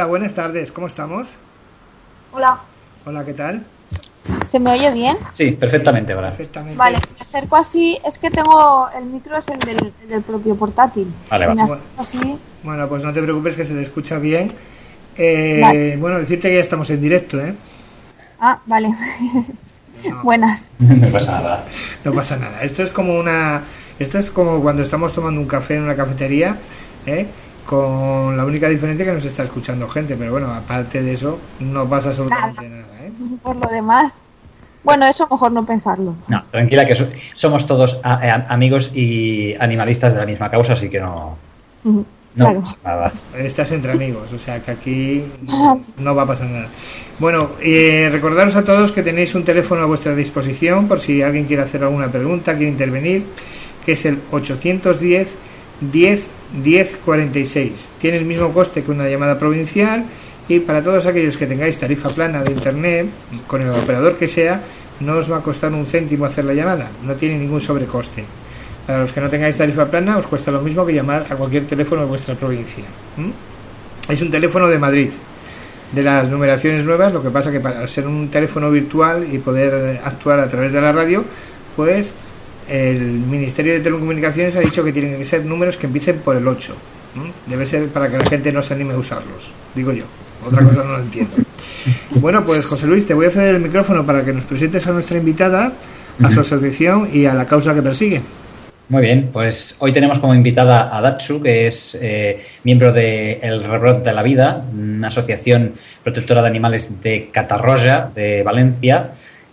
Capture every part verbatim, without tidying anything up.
Hola, buenas tardes, ¿cómo estamos? Hola. Hola, ¿qué tal? ¿Se me oye bien? Sí, perfectamente, ahora. Perfectamente. Vale, me acerco así, es que tengo, el micro es el del, del propio portátil. Vale, Si me vale. acerco así, Bueno, pues no te preocupes que se te escucha bien. Eh, Vale. Bueno, decirte que ya estamos en directo, ¿eh? ah, vale. No, Buenas. No pasa nada. no pasa nada. Esto es como una, esto es como cuando estamos tomando un café en una cafetería, ¿eh? Con la única diferencia que nos está escuchando gente, pero bueno, aparte de eso, no pasa absolutamente Nada. nada, ¿eh? Por lo demás, bueno, eso mejor no pensarlo. No, tranquila, que so- somos todos a- a- amigos y animalistas de la misma causa, así que no, Ujú, no Claro. pasa nada. Estás entre amigos, o sea que aquí no, no va a pasar nada. Bueno, eh, recordaros a todos que tenéis un teléfono a vuestra disposición por si alguien quiere hacer alguna pregunta, quiere intervenir, que es el ochocientos diez diez diez cuarenta y seis. Tiene el mismo coste que una llamada provincial y para todos aquellos que tengáis tarifa plana de internet, con el operador que sea, no os va a costar un céntimo hacer la llamada, no tiene ningún sobrecoste. Para los que no tengáis tarifa plana os cuesta lo mismo que llamar a cualquier teléfono de vuestra provincia. ¿Mm? Es un teléfono de Madrid, de las numeraciones nuevas, lo que pasa que para ser un teléfono virtual y poder actuar a través de la radio, pues el Ministerio de Telecomunicaciones ha dicho que tienen que ser números que empiecen por el ocho. ¿Mm? Debe ser para que la gente no se anime a usarlos, digo yo. Otra cosa no lo entiendo. Bueno, pues José Luis, te voy a ceder el micrófono para que nos presentes a nuestra invitada, a su asociación y a la causa que persigue. Muy bien, pues hoy tenemos como invitada a Datsu, que es eh, miembro de El Rebrot de la Vida, una asociación protectora de animales de Catarroja, de Valencia,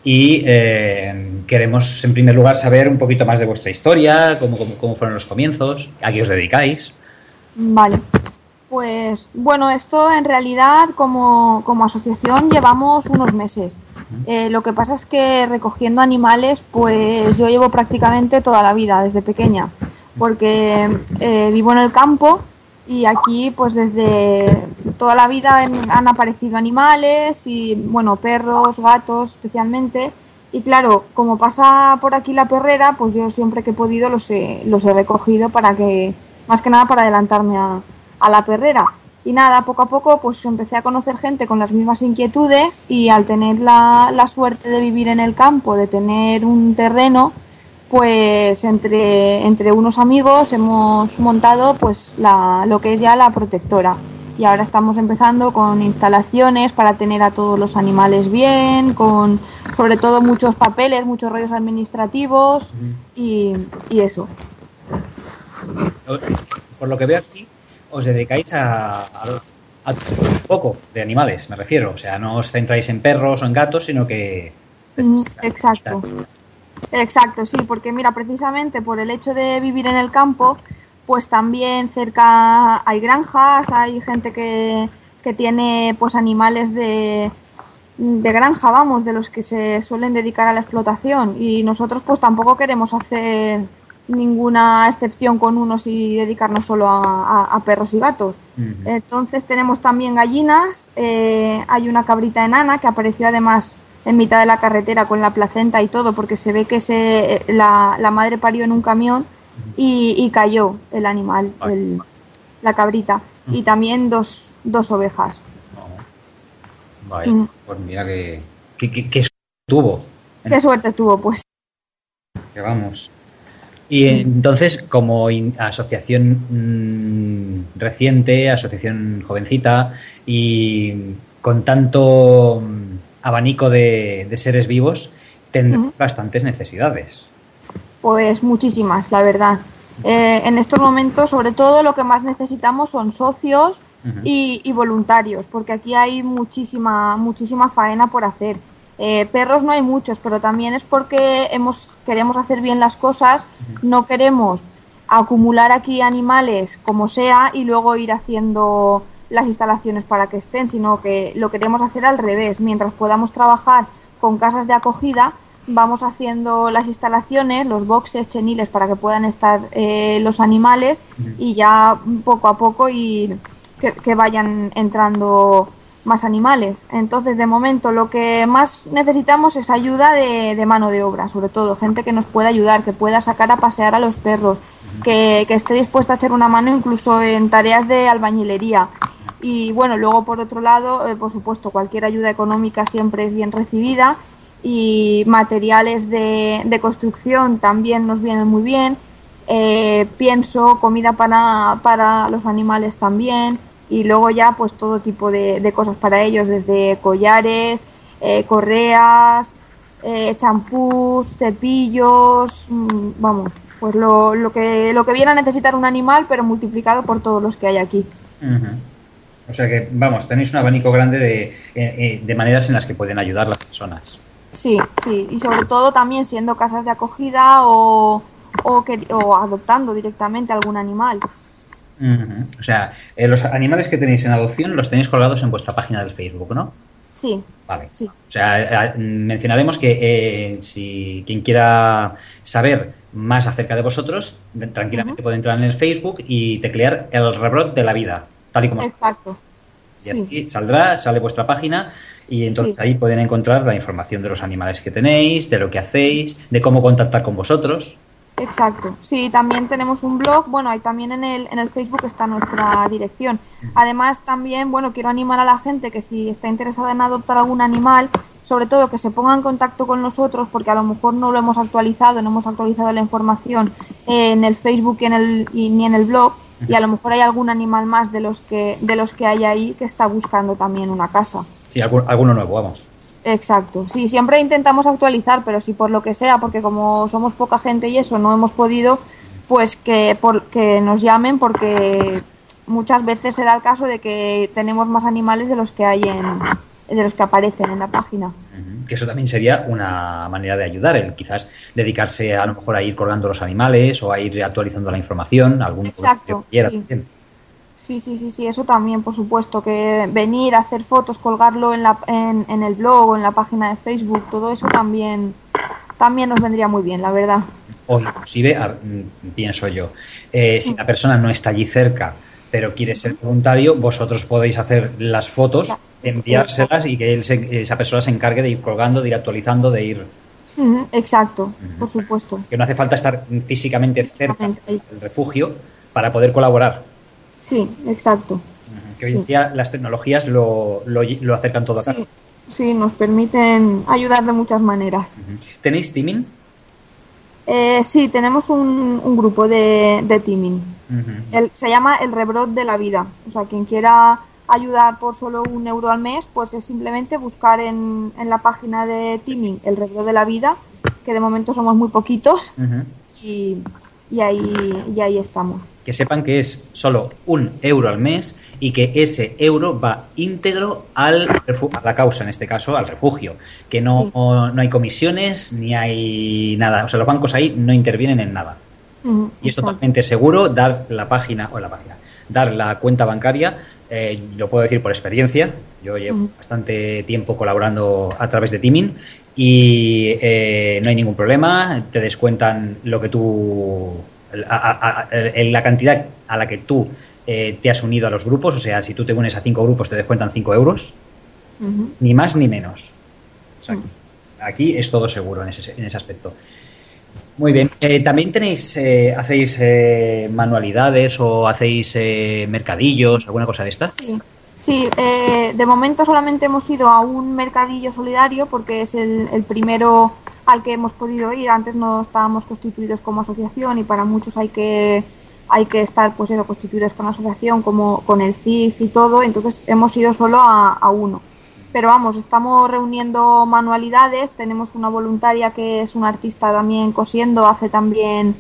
y eh, queremos en primer lugar saber un poquito más de vuestra historia, cómo, cómo, cómo fueron los comienzos, a qué os dedicáis. Vale. Pues bueno, esto en realidad como, como asociación llevamos unos meses. Eh, lo que pasa es que recogiendo animales, pues yo llevo prácticamente toda la vida, desde pequeña, porque eh, vivo en el campo y aquí pues desde toda la vida han, han aparecido animales y bueno, perros, gatos especialmente. Y claro, como pasa por aquí la perrera, pues yo siempre que he podido los he, los he recogido para que, más que nada para adelantarme a, a la perrera. Y nada, poco a poco pues empecé a conocer gente con las mismas inquietudes y al tener la, la suerte de vivir en el campo, de tener un terreno, pues entre, entre unos amigos hemos montado pues la, lo que es ya la protectora. Y ahora estamos empezando con instalaciones para tener a todos los animales bien, con sobre todo muchos papeles, muchos rollos administrativos y, y eso. Por lo que veo aquí, os dedicáis a, a, a un poco de animales, me refiero. O sea, no os centráis en perros o en gatos, sino que... Mm, Exacto. Exacto, sí, porque mira, precisamente por el hecho de vivir en el campo, pues también cerca hay granjas, hay gente que, que tiene pues animales de, de granja, vamos, de los que se suelen dedicar a la explotación y nosotros pues tampoco queremos hacer ninguna excepción con unos y dedicarnos solo a, a, a perros y gatos. Uh-huh. Entonces tenemos también gallinas, eh, hay una cabrita enana que apareció además en mitad de la carretera con la placenta y todo porque se ve que se, la, la madre parió en un camión y, y cayó el animal, el, la cabrita, uh-huh. Y también dos, dos ovejas. Oh. Vale, uh-huh. Pues mira que, que, que, que tuvo. Qué suerte tuvo, pues. Que vamos. Y entonces, como in- asociación mmm, reciente, asociación jovencita y con tanto mmm, abanico de, de seres vivos, tendrá uh-huh. bastantes necesidades. Pues muchísimas, la verdad. Eh, en estos momentos, sobre todo, lo que más necesitamos son socios uh-huh. y, y voluntarios, porque aquí hay muchísima, muchísima faena por hacer. Eh, perros no hay muchos, pero también es porque hemos, queremos hacer bien las cosas, no queremos acumular aquí animales como sea y luego ir haciendo las instalaciones para que estén, sino que lo queremos hacer al revés. Mientras podamos trabajar con casas de acogida, vamos haciendo las instalaciones, los boxes cheniles para que puedan estar eh, los animales y ya poco a poco y que, que vayan entrando más animales. Entonces, de momento, lo que más necesitamos es ayuda de, de mano de obra, sobre todo, gente que nos pueda ayudar, que pueda sacar a pasear a los perros, que, que esté dispuesta a echar una mano incluso en tareas de albañilería. Y bueno, luego por otro lado, eh, por supuesto, cualquier ayuda económica siempre es bien recibida y materiales de, de construcción también nos vienen muy bien. Eh, pienso, comida para, para los animales también, y luego ya pues todo tipo de, de cosas para ellos, desde collares, eh, correas, eh, champús, cepillos, mmm, vamos, pues lo, lo, que, lo que viene a necesitar un animal, pero multiplicado por todos los que hay aquí. Uh-huh. O sea que, vamos, tenéis un abanico grande de, eh, de maneras en las que pueden ayudar las personas. Sí, sí, y sobre todo también siendo casas de acogida o, o, que, o adoptando directamente algún animal. Uh-huh. O sea, eh, los animales que tenéis en adopción los tenéis colgados en vuestra página del Facebook, ¿no? Sí. Vale. Sí. O sea, eh, mencionaremos que eh, si quien quiera saber más acerca de vosotros, tranquilamente uh-huh. puede entrar en el Facebook y teclear el rebrot de la vida, tal y como Exacto. Y así sí. saldrá, sale vuestra página y entonces sí. ahí pueden encontrar la información de los animales que tenéis, de lo que hacéis, de cómo contactar con vosotros. Exacto, sí, también tenemos un blog, bueno, ahí también en el, en el Facebook está nuestra dirección. Además también, bueno, quiero animar a la gente que si está interesada en adoptar algún animal, sobre todo que se ponga en contacto con nosotros, porque a lo mejor no lo hemos actualizado, no hemos actualizado la información en el Facebook y en el, y, ni en el blog, y a lo mejor hay algún animal más de los que, de los que hay ahí que está buscando también una casa. Sí, alguno nuevo, vamos. Exacto, sí, siempre intentamos actualizar, pero si por lo que sea, porque como somos poca gente y eso no hemos podido, pues que, por, que nos llamen, porque muchas veces se da el caso de que tenemos más animales de los que hay en, de los que aparecen en la página. Uh-huh. Que eso también sería una manera de ayudar, el quizás dedicarse a lo mejor a ir colgando los animales o a ir actualizando la información, algún Exacto, que quiera sí. también. Sí, sí, sí, sí, eso también, por supuesto, que venir a hacer fotos, colgarlo en, la, en, en el blog o en la página de Facebook, todo eso también, también nos vendría muy bien, la verdad. O inclusive, a, pienso yo, eh, si la persona no está allí cerca, pero quiere ser voluntario, vosotros podéis hacer las fotos, enviárselas y que él se, esa persona se encargue de ir colgando, de ir actualizando, de ir... Uh-huh, exacto, uh-huh. por supuesto. Que no hace falta estar físicamente, físicamente cerca del refugio para poder colaborar. Sí, exacto. Que hoy en día las tecnologías lo, lo, lo acercan todo acá. Sí, sí, nos permiten ayudar de muchas maneras. Uh-huh. ¿Tenéis teaming? Eh, sí, tenemos un, un grupo de, de teaming. Uh-huh. El, se llama el rebrot de la vida. O sea, quien quiera ayudar por solo un euro al mes, pues es simplemente buscar en, en la página de teaming el rebrot de la vida, que de momento somos muy poquitos, uh-huh. y, y, ahí, y ahí estamos. Que sepan que es solo un euro al mes y que ese euro va íntegro al refu- a la causa, en este caso al refugio, que no, sí. no hay comisiones ni hay nada, o sea, los bancos ahí no intervienen en nada. Uh-huh, y es exacto. totalmente seguro dar la página o la página, dar la cuenta bancaria, eh, lo puedo decir por experiencia, yo llevo uh-huh. bastante tiempo colaborando a través de Teaming y eh, no hay ningún problema, te descuentan lo que tú... A, a, a, la cantidad a la que tú eh, te has unido a los grupos, o sea, si tú te unes a cinco grupos te descuentan cinco euros, uh-huh. ni más ni menos. O sea, uh-huh. aquí es todo seguro en ese, en ese aspecto. Muy bien. Eh, ¿También tenéis, eh, hacéis eh, manualidades o hacéis eh, mercadillos, alguna cosa de estas? Sí, sí eh, de momento solamente hemos ido a un mercadillo solidario porque es el, el primero al que hemos podido ir. Antes no estábamos constituidos como asociación y para muchos hay que hay que estar pues eso, constituidos con la asociación, como con el C I F y todo, entonces hemos ido solo a, a uno. Pero vamos, estamos reuniendo manualidades, tenemos una voluntaria que es una artista también cosiendo, hace también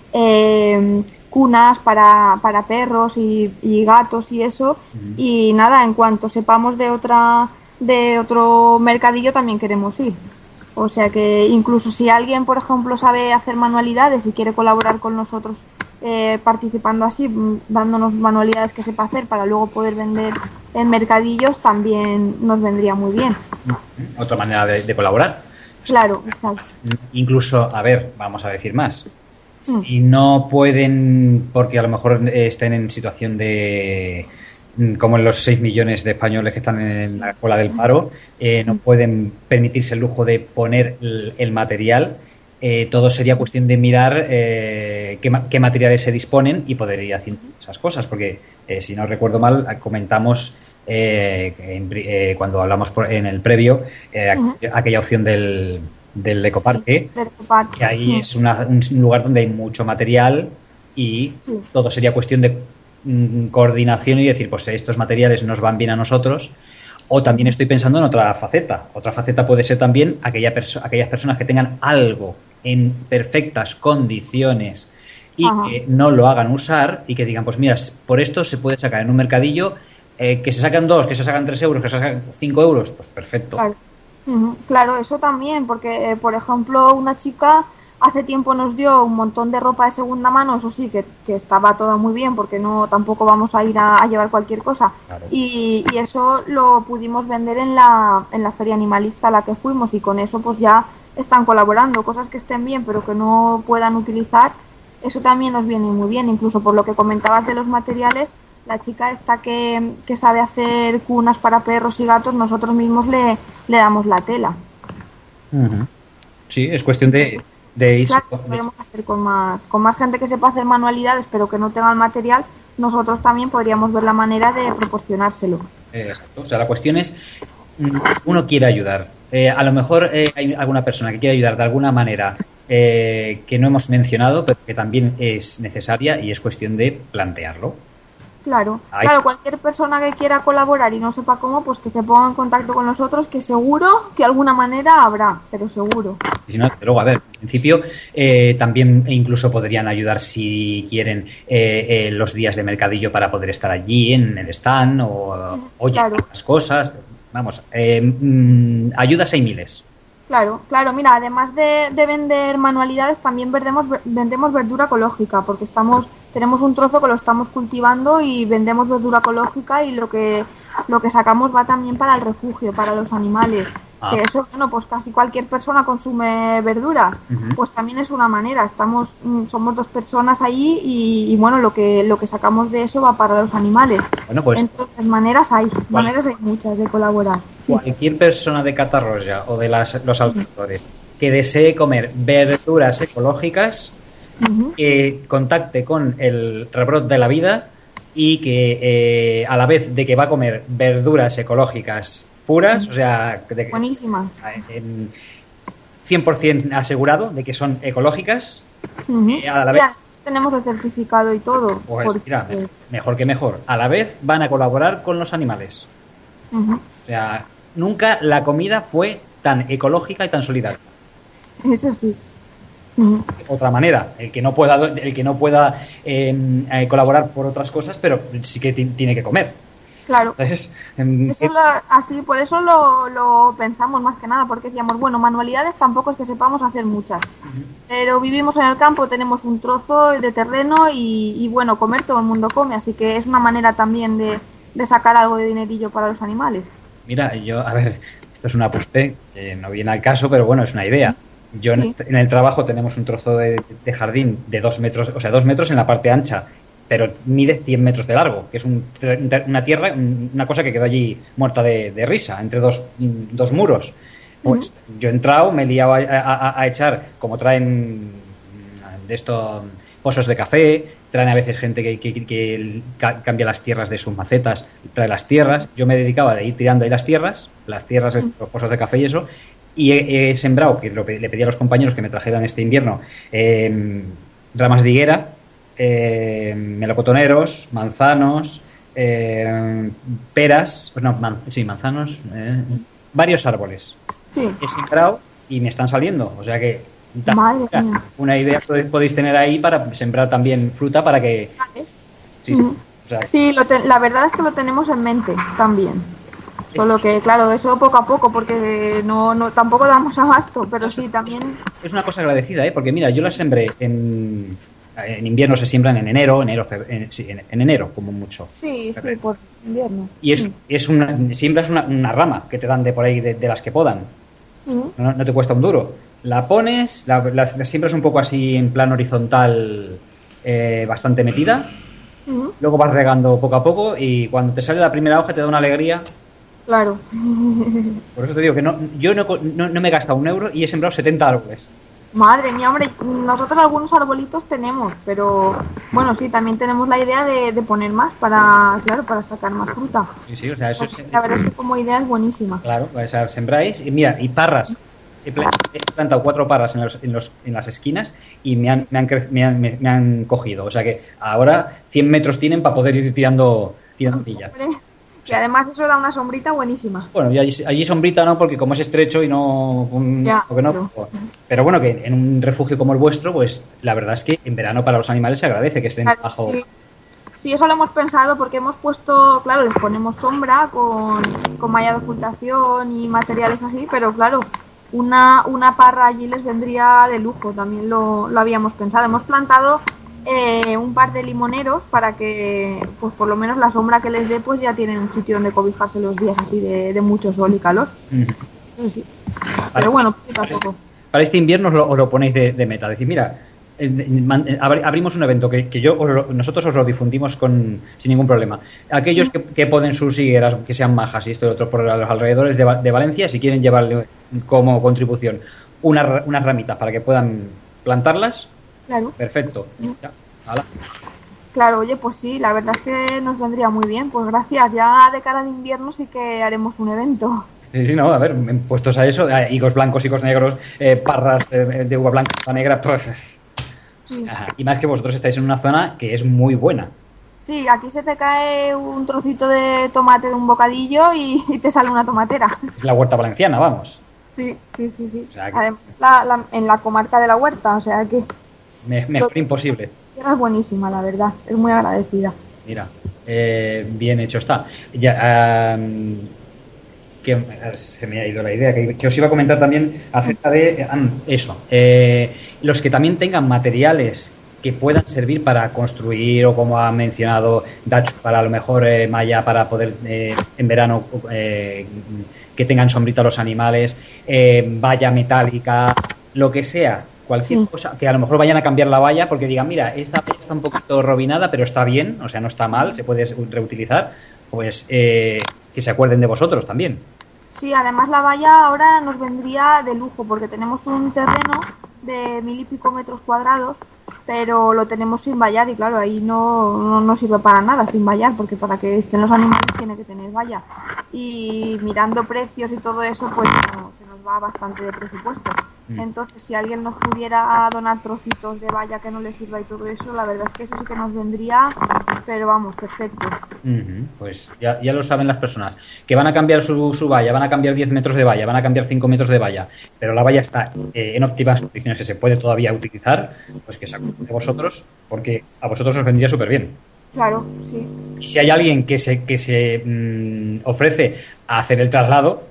eh, cunas para, para perros y, y gatos y eso, uh-huh. y nada, en cuanto sepamos de otra de otro mercadillo también queremos ir. O sea que incluso si alguien, por ejemplo, sabe hacer manualidades y quiere colaborar con nosotros eh, participando así, dándonos manualidades que sepa hacer para luego poder vender en mercadillos, también nos vendría muy bien. Otra manera de, de colaborar. Claro, exacto. Incluso, a ver, vamos a decir más. Si mm. no pueden, porque a lo mejor estén en situación de... como en los seis millones de españoles que están en la cola del paro, eh, no pueden permitirse el lujo de poner el, el material, eh, todo sería cuestión de mirar eh, qué, qué materiales se disponen y poder ir haciendo esas cosas, porque eh, si no recuerdo mal, comentamos eh, en, eh, cuando hablamos por, en el previo eh, uh-huh. aquella opción del, del ecoparque, sí, del ecoparque. Que ahí uh-huh. es una, un lugar donde hay mucho material y sí. todo sería cuestión de mm, coordinación y decir, pues estos materiales nos van bien a nosotros. O también estoy pensando en otra faceta. Otra faceta puede ser también aquella perso- aquellas personas que tengan algo en perfectas condiciones y Ajá. que no lo hagan usar y que digan, pues mira, por esto se puede sacar en un mercadillo, eh, que se sacan dos, que se sacan tres euros, que se sacan cinco euros, pues perfecto. Claro, uh-huh. claro eso también, porque, eh, por ejemplo, una chica hace tiempo nos dio un montón de ropa de segunda mano, eso sí, que, que estaba todo muy bien, porque no tampoco vamos a ir a, a llevar cualquier cosa. Claro. Y, y eso lo pudimos vender en la, en la feria animalista a la que fuimos y con eso pues ya están colaborando, cosas que estén bien pero que no puedan utilizar, eso también nos viene muy bien, incluso por lo que comentabas de los materiales, la chica esta que, que sabe hacer cunas para perros y gatos, nosotros mismos le, le damos la tela. Uh-huh. Sí, es cuestión de, de ir... Claro, podemos hacer con más, con más gente que sepa hacer manualidades pero que no tenga el material, nosotros también podríamos ver la manera de proporcionárselo. Exacto, o sea, la cuestión es, uno quiere ayudar. Eh, a lo mejor eh, hay alguna persona que quiere ayudar de alguna manera eh, que no hemos mencionado, pero que también es necesaria y es cuestión de plantearlo. Claro, Ay. claro, cualquier persona que quiera colaborar y no sepa cómo, pues que se ponga en contacto con nosotros, que seguro que alguna manera habrá, pero seguro. Y si no, luego, a ver, en principio eh, también incluso podrían ayudar si quieren eh, eh, los días de mercadillo para poder estar allí en el stand o oye, claro. las cosas. Vamos, eh, mmm, ayudas hay miles. Claro, claro, mira, además de, de vender manualidades, también vendemos, vendemos verdura ecológica, porque estamos tenemos un trozo que lo estamos cultivando y vendemos verdura ecológica y lo que lo que sacamos va también para el refugio, para los animales. Ah. Que eso, bueno, pues casi cualquier persona consume verduras, uh-huh. pues también es una manera. Estamos, somos dos personas allí y, y bueno, lo que lo que sacamos de eso va para los animales. Bueno, pues, entonces maneras hay, ¿cuál? maneras hay muchas de colaborar. Sí. Cualquier persona de Catarroja o de las, los alrededores uh-huh. que desee comer verduras ecológicas, uh-huh. que contacte con el Rebrot de la Vida y que eh, a la vez de que va a comer verduras ecológicas puras, o sea, de que, buenísimas, en cien por ciento asegurado de que son ecológicas. Uh-huh. eh, a la sí, vez tenemos el certificado y todo. Pues porque... mira, mejor que mejor. A la vez van a colaborar con los animales. Uh-huh. O sea, nunca la comida fue tan ecológica y tan solidaria. Eso sí. Uh-huh. Otra manera, el que no pueda, el que no pueda eh, eh, colaborar por otras cosas, pero sí que t- tiene que comer. Claro. Entonces, eso lo, así, por eso lo, lo pensamos más que nada, porque decíamos, bueno, manualidades tampoco es que sepamos hacer muchas, uh-huh. pero vivimos en el campo, tenemos un trozo de terreno y, y bueno, comer todo el mundo come, así que es una manera también de, de sacar algo de dinerillo para los animales. Mira, yo, a ver, esto es un apunte que no viene al caso, pero bueno, es una idea. Yo sí. en, en el trabajo tenemos un trozo de, de jardín de dos metros, o sea, dos metros en la parte ancha, pero mide cien metros de largo, que es un, una tierra, una cosa que quedó allí muerta de, de risa, entre dos, dos muros. Pues uh-huh. yo he entrado, me he liado a, a, a echar, como traen de estos pozos de café, traen a veces gente que, que, que cambia las tierras de sus macetas, trae las tierras. Yo me dedicaba a ir tirando ahí las tierras, las tierras, uh-huh. los pozos de café y eso, y he, he sembrado, que lo, le pedí a los compañeros que me trajeran este invierno, eh, ramas de higuera, Eh, melocotoneros, manzanos, eh, peras, pues no, man, sí, manzanos, eh, varios árboles. Sí. He sembrado y me están saliendo, o sea que Madre mira, mía. una idea podéis tener ahí para sembrar también fruta para que... Sí, sí. O sea, sí lo te, la verdad es que lo tenemos en mente también. Solo que, claro, eso poco a poco, porque no, no tampoco damos abasto, pero sí, también... Es una cosa agradecida, ¿eh? Porque mira, yo la sembré en... En invierno se siembran en enero, enero, febrero, en, sí, en, en enero como mucho. Sí, sí, por invierno. Y es, sí. es una, siembras una, una rama que te dan de por ahí de, de las que podan. Uh-huh. No, no te cuesta un duro. La pones, la, la, la siembras un poco así en plan horizontal, eh, bastante metida. Uh-huh. Luego vas regando poco a poco y cuando te sale la primera hoja te da una alegría. Claro. Por eso te digo que no, yo no, no, no me he gastado un euro y he sembrado setenta árboles. Madre mía, hombre, nosotros algunos arbolitos tenemos, pero bueno, sí, también tenemos la idea de, de poner más para, claro, para sacar más fruta. Sí, sí, o sea, eso Pues, es... la verdad es que como idea es buenísima. Claro, o sea, sembráis y mira, y parras. He pla- he plantado cuatro parras en, los, en, los, en las esquinas y me han, me, han cre- me, han, me, me han cogido. O sea que ahora cien metros tienen para poder ir tirando, tirando pillas. Hombre, y además eso da una sombrita buenísima. Bueno, y allí, allí sombrita no, porque como es estrecho y no... un- Ya, porque no pero- pues, pero bueno, que en un refugio como el vuestro, pues la verdad es que en verano para los animales se agradece que estén Claro, bajo... sí. Sí, eso lo hemos pensado porque hemos puesto, claro, les ponemos sombra con, con malla de ocultación y materiales así, pero claro, una, una parra allí les vendría de lujo, también lo, lo habíamos pensado. Hemos plantado eh, un par de limoneros para que, pues por lo menos la sombra que les dé, pues ya tienen un sitio donde cobijarse los días así de, de mucho sol y calor. Ujú. Eso sí. Pero bueno, poco a poco. Para este invierno os lo, os lo ponéis de, de meta. Decir, mira, eh, man- eh, abri- abrimos un evento que, que yo os lo- nosotros os lo difundimos con, sin ningún problema. Aquellos que, que ponen sus higueras, que sean majas y esto y otro por los alrededores de, Va- de Valencia, si quieren llevarle como contribución una ra- unas ramitas para que puedan plantarlas, Claro. perfecto. Ya, hala. Claro, oye, pues sí, la verdad es que nos vendría muy bien. Pues gracias, ya de cara al invierno sí que haremos un evento. Sí, sí, no, a ver, puestos a eso, eh, higos blancos, higos negros, eh, parras eh, de uva blanca, uva negra, pues... Sí. Ajá. Y más que vosotros estáis en una zona que es muy buena. Sí, aquí se te cae un trocito de tomate de un bocadillo y, y te sale una tomatera. Es la huerta valenciana, vamos. Sí, sí, sí, sí. O sea que- Además, la, la- en la comarca de la huerta, o sea que Me- mejor imposible. es buenísima, la verdad. Es muy agradecida. Mira, eh, bien hecho está. Ya, am, que eh, se me ha ido la idea, que, que os iba a comentar también acerca de eh, am, eso. Eh, los que también tengan materiales que puedan servir para construir o como ha mencionado Dachu, para a lo mejor eh, malla para poder eh, en verano eh, que tengan sombrita los animales, eh, valla metálica, lo que sea, cualquier Sí. cosa, que a lo mejor vayan a cambiar la valla porque digan, mira, esta valla está un poquito robinada, pero está bien, o sea, no está mal, se puede reutilizar, pues eh, que se acuerden de vosotros también. Sí, además la valla ahora nos vendría de lujo porque tenemos un terreno de mil y pico metros cuadrados, pero lo tenemos sin vallar y claro, ahí no, no, no sirve para nada sin vallar porque para que estén los animales tiene que tener valla. Y mirando precios y todo eso, pues no, se nos va bastante de presupuesto. Mm. Entonces, si alguien nos pudiera donar trocitos de valla que no le sirva y todo eso, la verdad es que eso sí que nos vendría, pero vamos, perfecto. Ujú. Pues ya, ya lo saben las personas, que van a cambiar su, su valla, van a cambiar diez metros de valla, van a cambiar cinco metros de valla, pero la valla está eh, en óptimas condiciones que se puede todavía utilizar, pues que se acuerden de vosotros, porque a vosotros os vendría súper bien. Claro, sí. Y si hay alguien que se, que se mm, ofrece a hacer el traslado,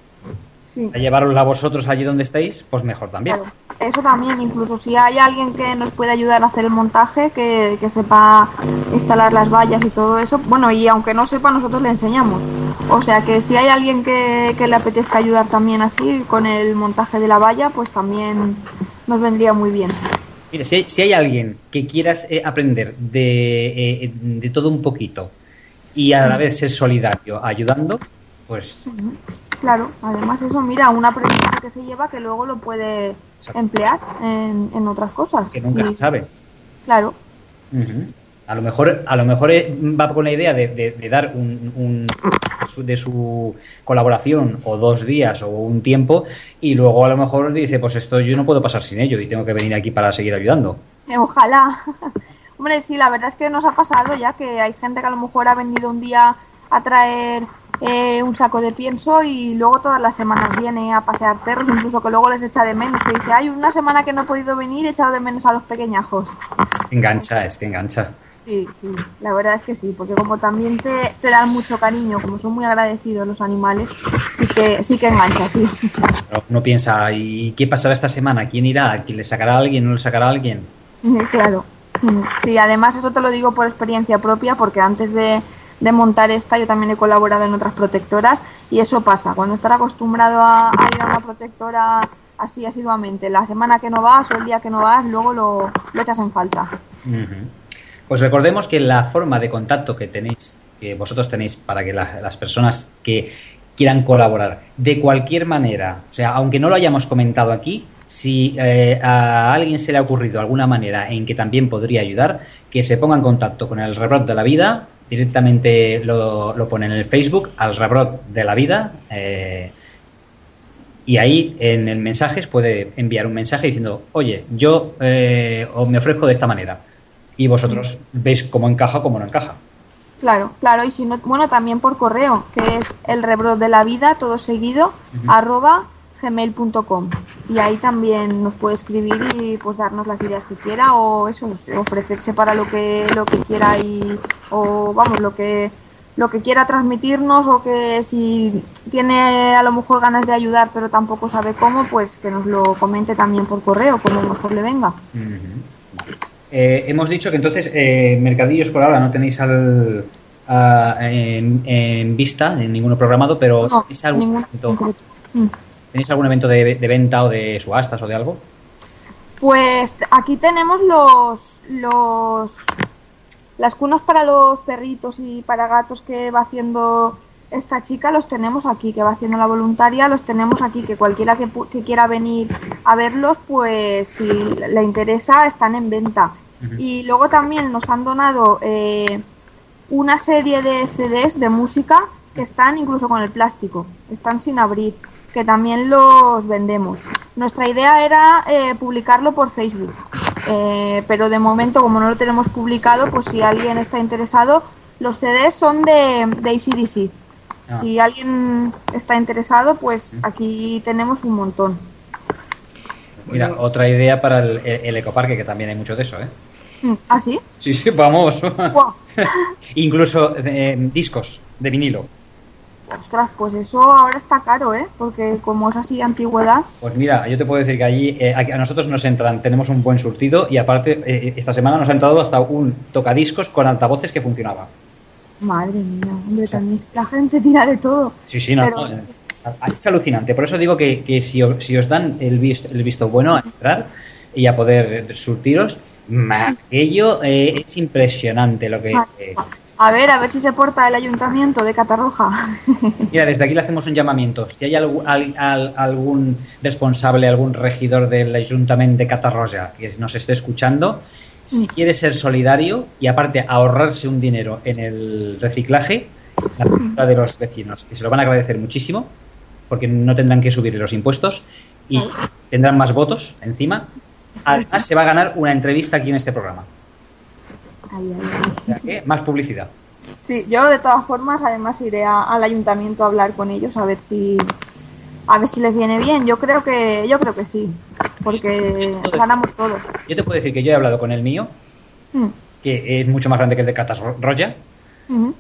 Sí. a llevarosla a vosotros allí donde estáis, pues mejor también. Claro, eso también, incluso si hay alguien que nos puede ayudar a hacer el montaje, que, que sepa instalar las vallas y todo eso, bueno, y aunque no sepa, nosotros le enseñamos. O sea que si hay alguien que, que le apetezca ayudar también así con el montaje de la valla, pues también nos vendría muy bien. Mire, si hay, si hay alguien que quieras eh, aprender de, eh, de todo un poquito y a la vez ser solidario ayudando, pues Claro, además eso, mira, un aprendizaje que se lleva que luego lo puede Exacto. emplear en, en otras cosas. que nunca Sí, se sabe. Claro, Ujú. A lo mejor, a lo mejor eh, va con la idea de, de- de dar un, un- de, su, de su colaboración o dos días o un tiempo y luego a lo mejor dice, pues esto yo no puedo pasar sin ello y tengo que venir aquí para seguir ayudando. Eh, ojalá. Hombre, sí, la verdad es que nos ha pasado ya que hay gente que a lo mejor ha venido un día a traer eh, un saco de pienso y luego todas las semanas viene a pasear perros, incluso que luego les echa de menos, que dice, hay una semana que no he podido venir, he echado de menos a los pequeñajos. Es que engancha, es que engancha. Sí, sí, la verdad es que sí, porque como también te, te dan mucho cariño, como son muy agradecidos los animales, sí que, sí que engancha, sí. Pero uno piensa, ¿y qué pasará esta semana? ¿Quién irá? ¿Quién le sacará a alguien? ¿No le sacará a alguien? Claro. Sí, además eso te lo digo por experiencia propia, porque antes de, de montar esta yo también he colaborado en otras protectoras y eso pasa. Cuando estás acostumbrado a, a ir a una protectora así asiduamente, la semana que no vas o el día que no vas, luego lo, lo echas en falta. Ujú. Pues recordemos que la forma de contacto que tenéis, que vosotros tenéis para que la- las personas que quieran colaborar de cualquier manera, o sea, aunque no lo hayamos comentado aquí, Si eh, a alguien se le ha ocurrido alguna manera en que también podría ayudar, que se ponga en contacto con el Rebrot de la Vida, directamente lo, lo pone en el Facebook, al Rebrot de la Vida, eh, y ahí en el mensajes puede enviar un mensaje diciendo, oye, yo eh, os me ofrezco de esta manera, y vosotros veis cómo encaja o cómo no encaja. Claro, claro, y si no, bueno, también por correo, que es el Rebrot de la Vida, todo seguido, uh-huh. arroba gmail punto com, y ahí también nos puede escribir y pues darnos las ideas que quiera, o eso, ofrecerse para lo que lo que quiera, y o vamos, lo que lo que quiera transmitirnos, o que si tiene a lo mejor ganas de ayudar pero tampoco sabe cómo, pues que nos lo comente también por correo, como mejor le venga. Uh-huh. Eh, hemos dicho que entonces eh, mercadillos por ahora no tenéis al, a, en, en vista, en ninguno programado, pero no, ¿tenéis algún, ningún, evento, ¿tenéis algún evento de, de venta o de subastas o de algo? Pues aquí tenemos los los las cunas para los perritos y para gatos que va haciendo esta chica, los tenemos aquí, que va haciendo la voluntaria, los tenemos aquí, que cualquiera que, que quiera venir a verlos, pues si le interesa, están en venta. Uh-huh. Y luego también nos han donado eh, una serie de C Ds de música que están incluso con el plástico, están sin abrir, que también los vendemos. Nuestra idea era eh, publicarlo por Facebook, eh, pero de momento, como no lo tenemos publicado, pues si alguien está interesado, los C Ds son de, de A C D C. Ah. Si alguien está interesado, pues aquí tenemos un montón. Mira, bueno, otra idea para el, el ecoparque, que también hay mucho de eso, ¿eh? ¿Ah, sí? Sí, sí, vamos. Wow. Incluso eh, discos de vinilo. Ostras, pues eso ahora está caro, ¿eh? Porque como es así antigüedad. Pues mira, yo te puedo decir que allí eh, a nosotros nos entran, tenemos un buen surtido, y aparte eh, esta semana nos ha entrado hasta un tocadiscos con altavoces que funcionaba. Madre mía, hombre, o sea, también la gente tira de todo. Sí, sí, no, pero... no es alucinante. Por eso digo que, que si, os, si os dan el visto, el visto bueno a entrar y a poder surtiros, aquello eh, es impresionante lo que... Eh, A ver, a ver si se porta el ayuntamiento de Catarroja. Mira, desde aquí le hacemos un llamamiento. Si hay algún, al, al, algún responsable, algún regidor del ayuntamiento de Catarroja que nos esté escuchando, si quiere ser solidario y aparte ahorrarse un dinero en el reciclaje, la cultura de los vecinos, que se lo van a agradecer muchísimo, porque no tendrán que subir los impuestos y tendrán más votos encima. Además, se va a ganar una entrevista aquí en este programa. Ay, ay, ay. O sea, ¿qué? Más publicidad. Sí, yo de todas formas además iré a, al ayuntamiento a hablar con ellos a ver si a ver si les viene bien. Yo creo que yo creo que sí, porque ganamos todos. Yo te puedo decir que yo he hablado con el mío, mm. que es mucho más grande que el de Catarroja, uh-huh.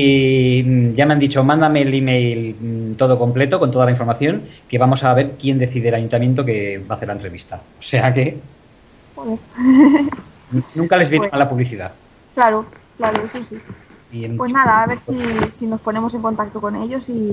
y ya me han dicho, mándame el email todo completo con toda la información, que vamos a ver quién decide el ayuntamiento que va a hacer la entrevista. O sea que Joder. Nunca les viene mal la publicidad. Claro, claro, eso sí. En... Pues nada, a ver si, si nos ponemos en contacto con ellos y,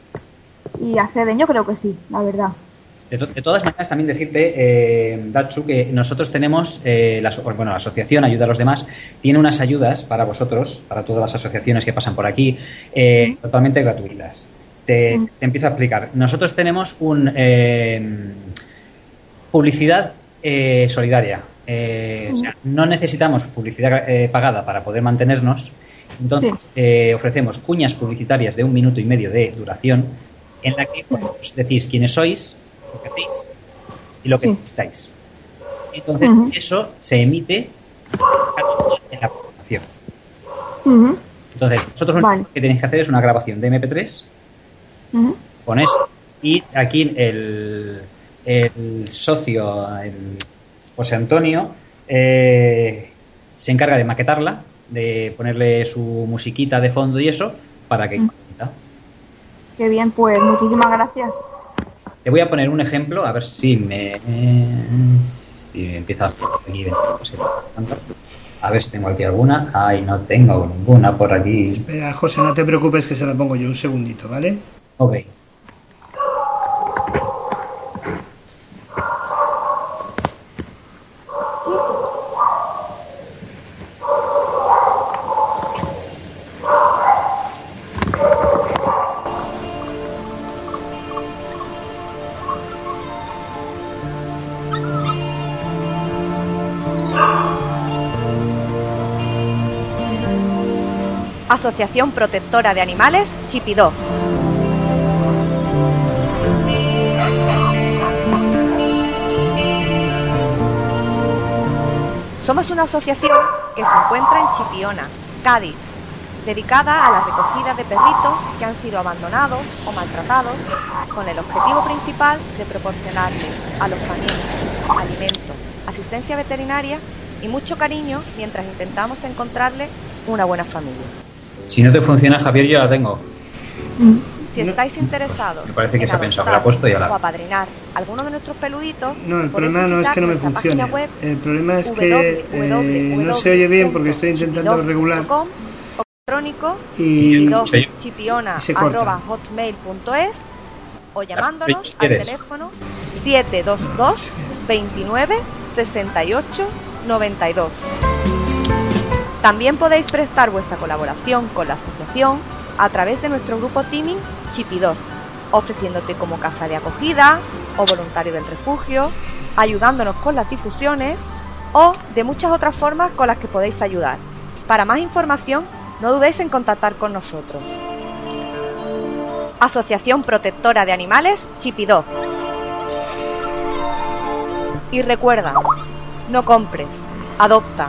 y acceden. Yo creo que sí, la verdad. De, to- de todas maneras, también decirte, eh, Datsu, que nosotros tenemos, eh, la, bueno, la asociación Ayuda a los Demás tiene unas ayudas para vosotros, para todas las asociaciones que pasan por aquí, eh, ¿sí? Totalmente gratuitas. Te, ¿sí? te empiezo a explicar. Nosotros tenemos un eh, publicidad eh, solidaria. Eh, o sea, no necesitamos publicidad eh, pagada para poder mantenernos. Entonces sí. eh, ofrecemos cuñas publicitarias de un minuto y medio de duración en la que vosotros decís quiénes sois, lo que hacéis y lo que sí. necesitáis. Entonces uh-huh. eso se emite en la programación. Uh-huh. Entonces vosotros vale. lo que tenéis que hacer es una grabación de eme pe tres uh-huh. con eso, y aquí el, el socio, el José Antonio, eh, se encarga de maquetarla, de ponerle su musiquita de fondo y eso, para que... Mm. Qué bien, pues muchísimas gracias. Te voy a poner un ejemplo, a ver si me... Eh, si me empieza a hacer aquí. A ver si tengo aquí alguna. Ay, no tengo ninguna por aquí. Espera, José, no te preocupes que se la pongo yo un segundito, ¿vale? Ok. Asociación Protectora de Animales Chipidó. Somos una asociación que se encuentra en Chipiona, Cádiz, dedicada a la recogida de perritos que han sido abandonados o maltratados, con el objetivo principal de proporcionarles alojamiento, alimento, asistencia veterinaria y mucho cariño mientras intentamos encontrarles una buena familia. Si no te funciona, Javier, yo la tengo. Si estáis interesados Me parece que en se ha pensado, adoptar que la ha puesto y ahora. o apadrinar alguno de nuestros peluditos, No, el podéis problema no es que no me visitar nuestra funcione. página web El problema es que w w w eh, no se oye bien porque estoy intentando punto regular chipidó punto com, o electrónico y chipidó Sí. chipiona se corta. arroba hotmail punto es o llamándonos Sí, al ¿quieres? teléfono siete dos dos, veintinueve, sesenta y ocho, noventa y dos. También podéis prestar vuestra colaboración con la asociación a través de nuestro grupo Teaming Chipidó, ofreciéndote como casa de acogida o voluntario del refugio, ayudándonos con las difusiones o de muchas otras formas con las que podéis ayudar. Para más información, no dudéis en contactar con nosotros. Asociación Protectora de Animales Chipidó. Y recuerda, no compres, adopta.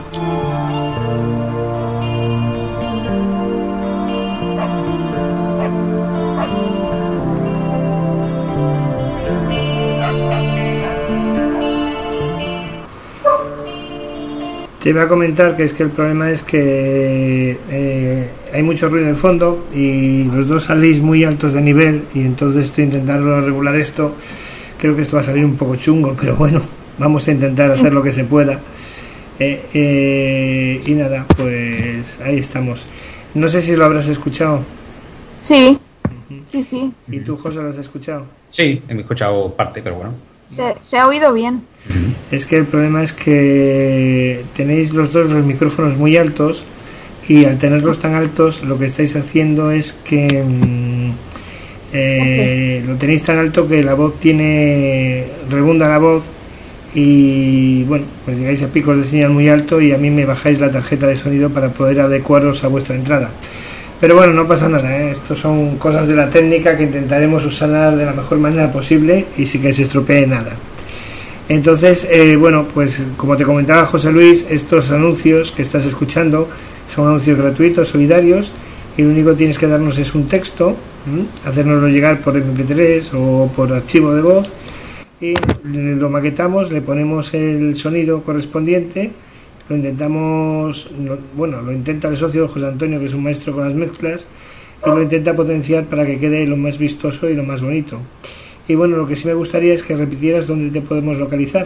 Te iba a comentar que es que el problema es que eh, hay mucho ruido de fondo y los dos salís muy altos de nivel y entonces estoy intentando regular esto. Creo que esto va a salir un poco chungo, pero bueno, vamos a intentar hacer lo que se pueda. Eh, eh, y nada, pues ahí estamos. No sé si lo habrás escuchado. Sí, sí, sí. ¿Y tú, José, lo has escuchado? Sí, he escuchado parte, pero bueno. Se, se ha oído bien. Es que el problema es que tenéis los dos los micrófonos muy altos y al tenerlos tan altos lo que estáis haciendo es que mm, eh, lo tenéis tan alto que la voz tiene rebunda la voz y bueno, pues llegáis a picos de señal muy alto y a mí me bajáis la tarjeta de sonido para poder adecuaros a vuestra entrada. Pero bueno, no pasa nada, ¿eh? Esto son cosas de la técnica que intentaremos usar de la mejor manera posible y sin que se estropee nada. Entonces, eh, bueno, pues como te comentaba José Luis, estos anuncios que estás escuchando son anuncios gratuitos, solidarios, y lo único que tienes que darnos es un texto, ¿m? Hacérnoslo llegar por eme pe tres o por archivo de voz, y lo maquetamos, le ponemos el sonido correspondiente, lo intentamos, bueno, lo intenta el socio José Antonio, que es un maestro con las mezclas, y lo intenta potenciar para que quede lo más vistoso y lo más bonito. Y bueno, lo que sí me gustaría es que repitieras dónde te podemos localizar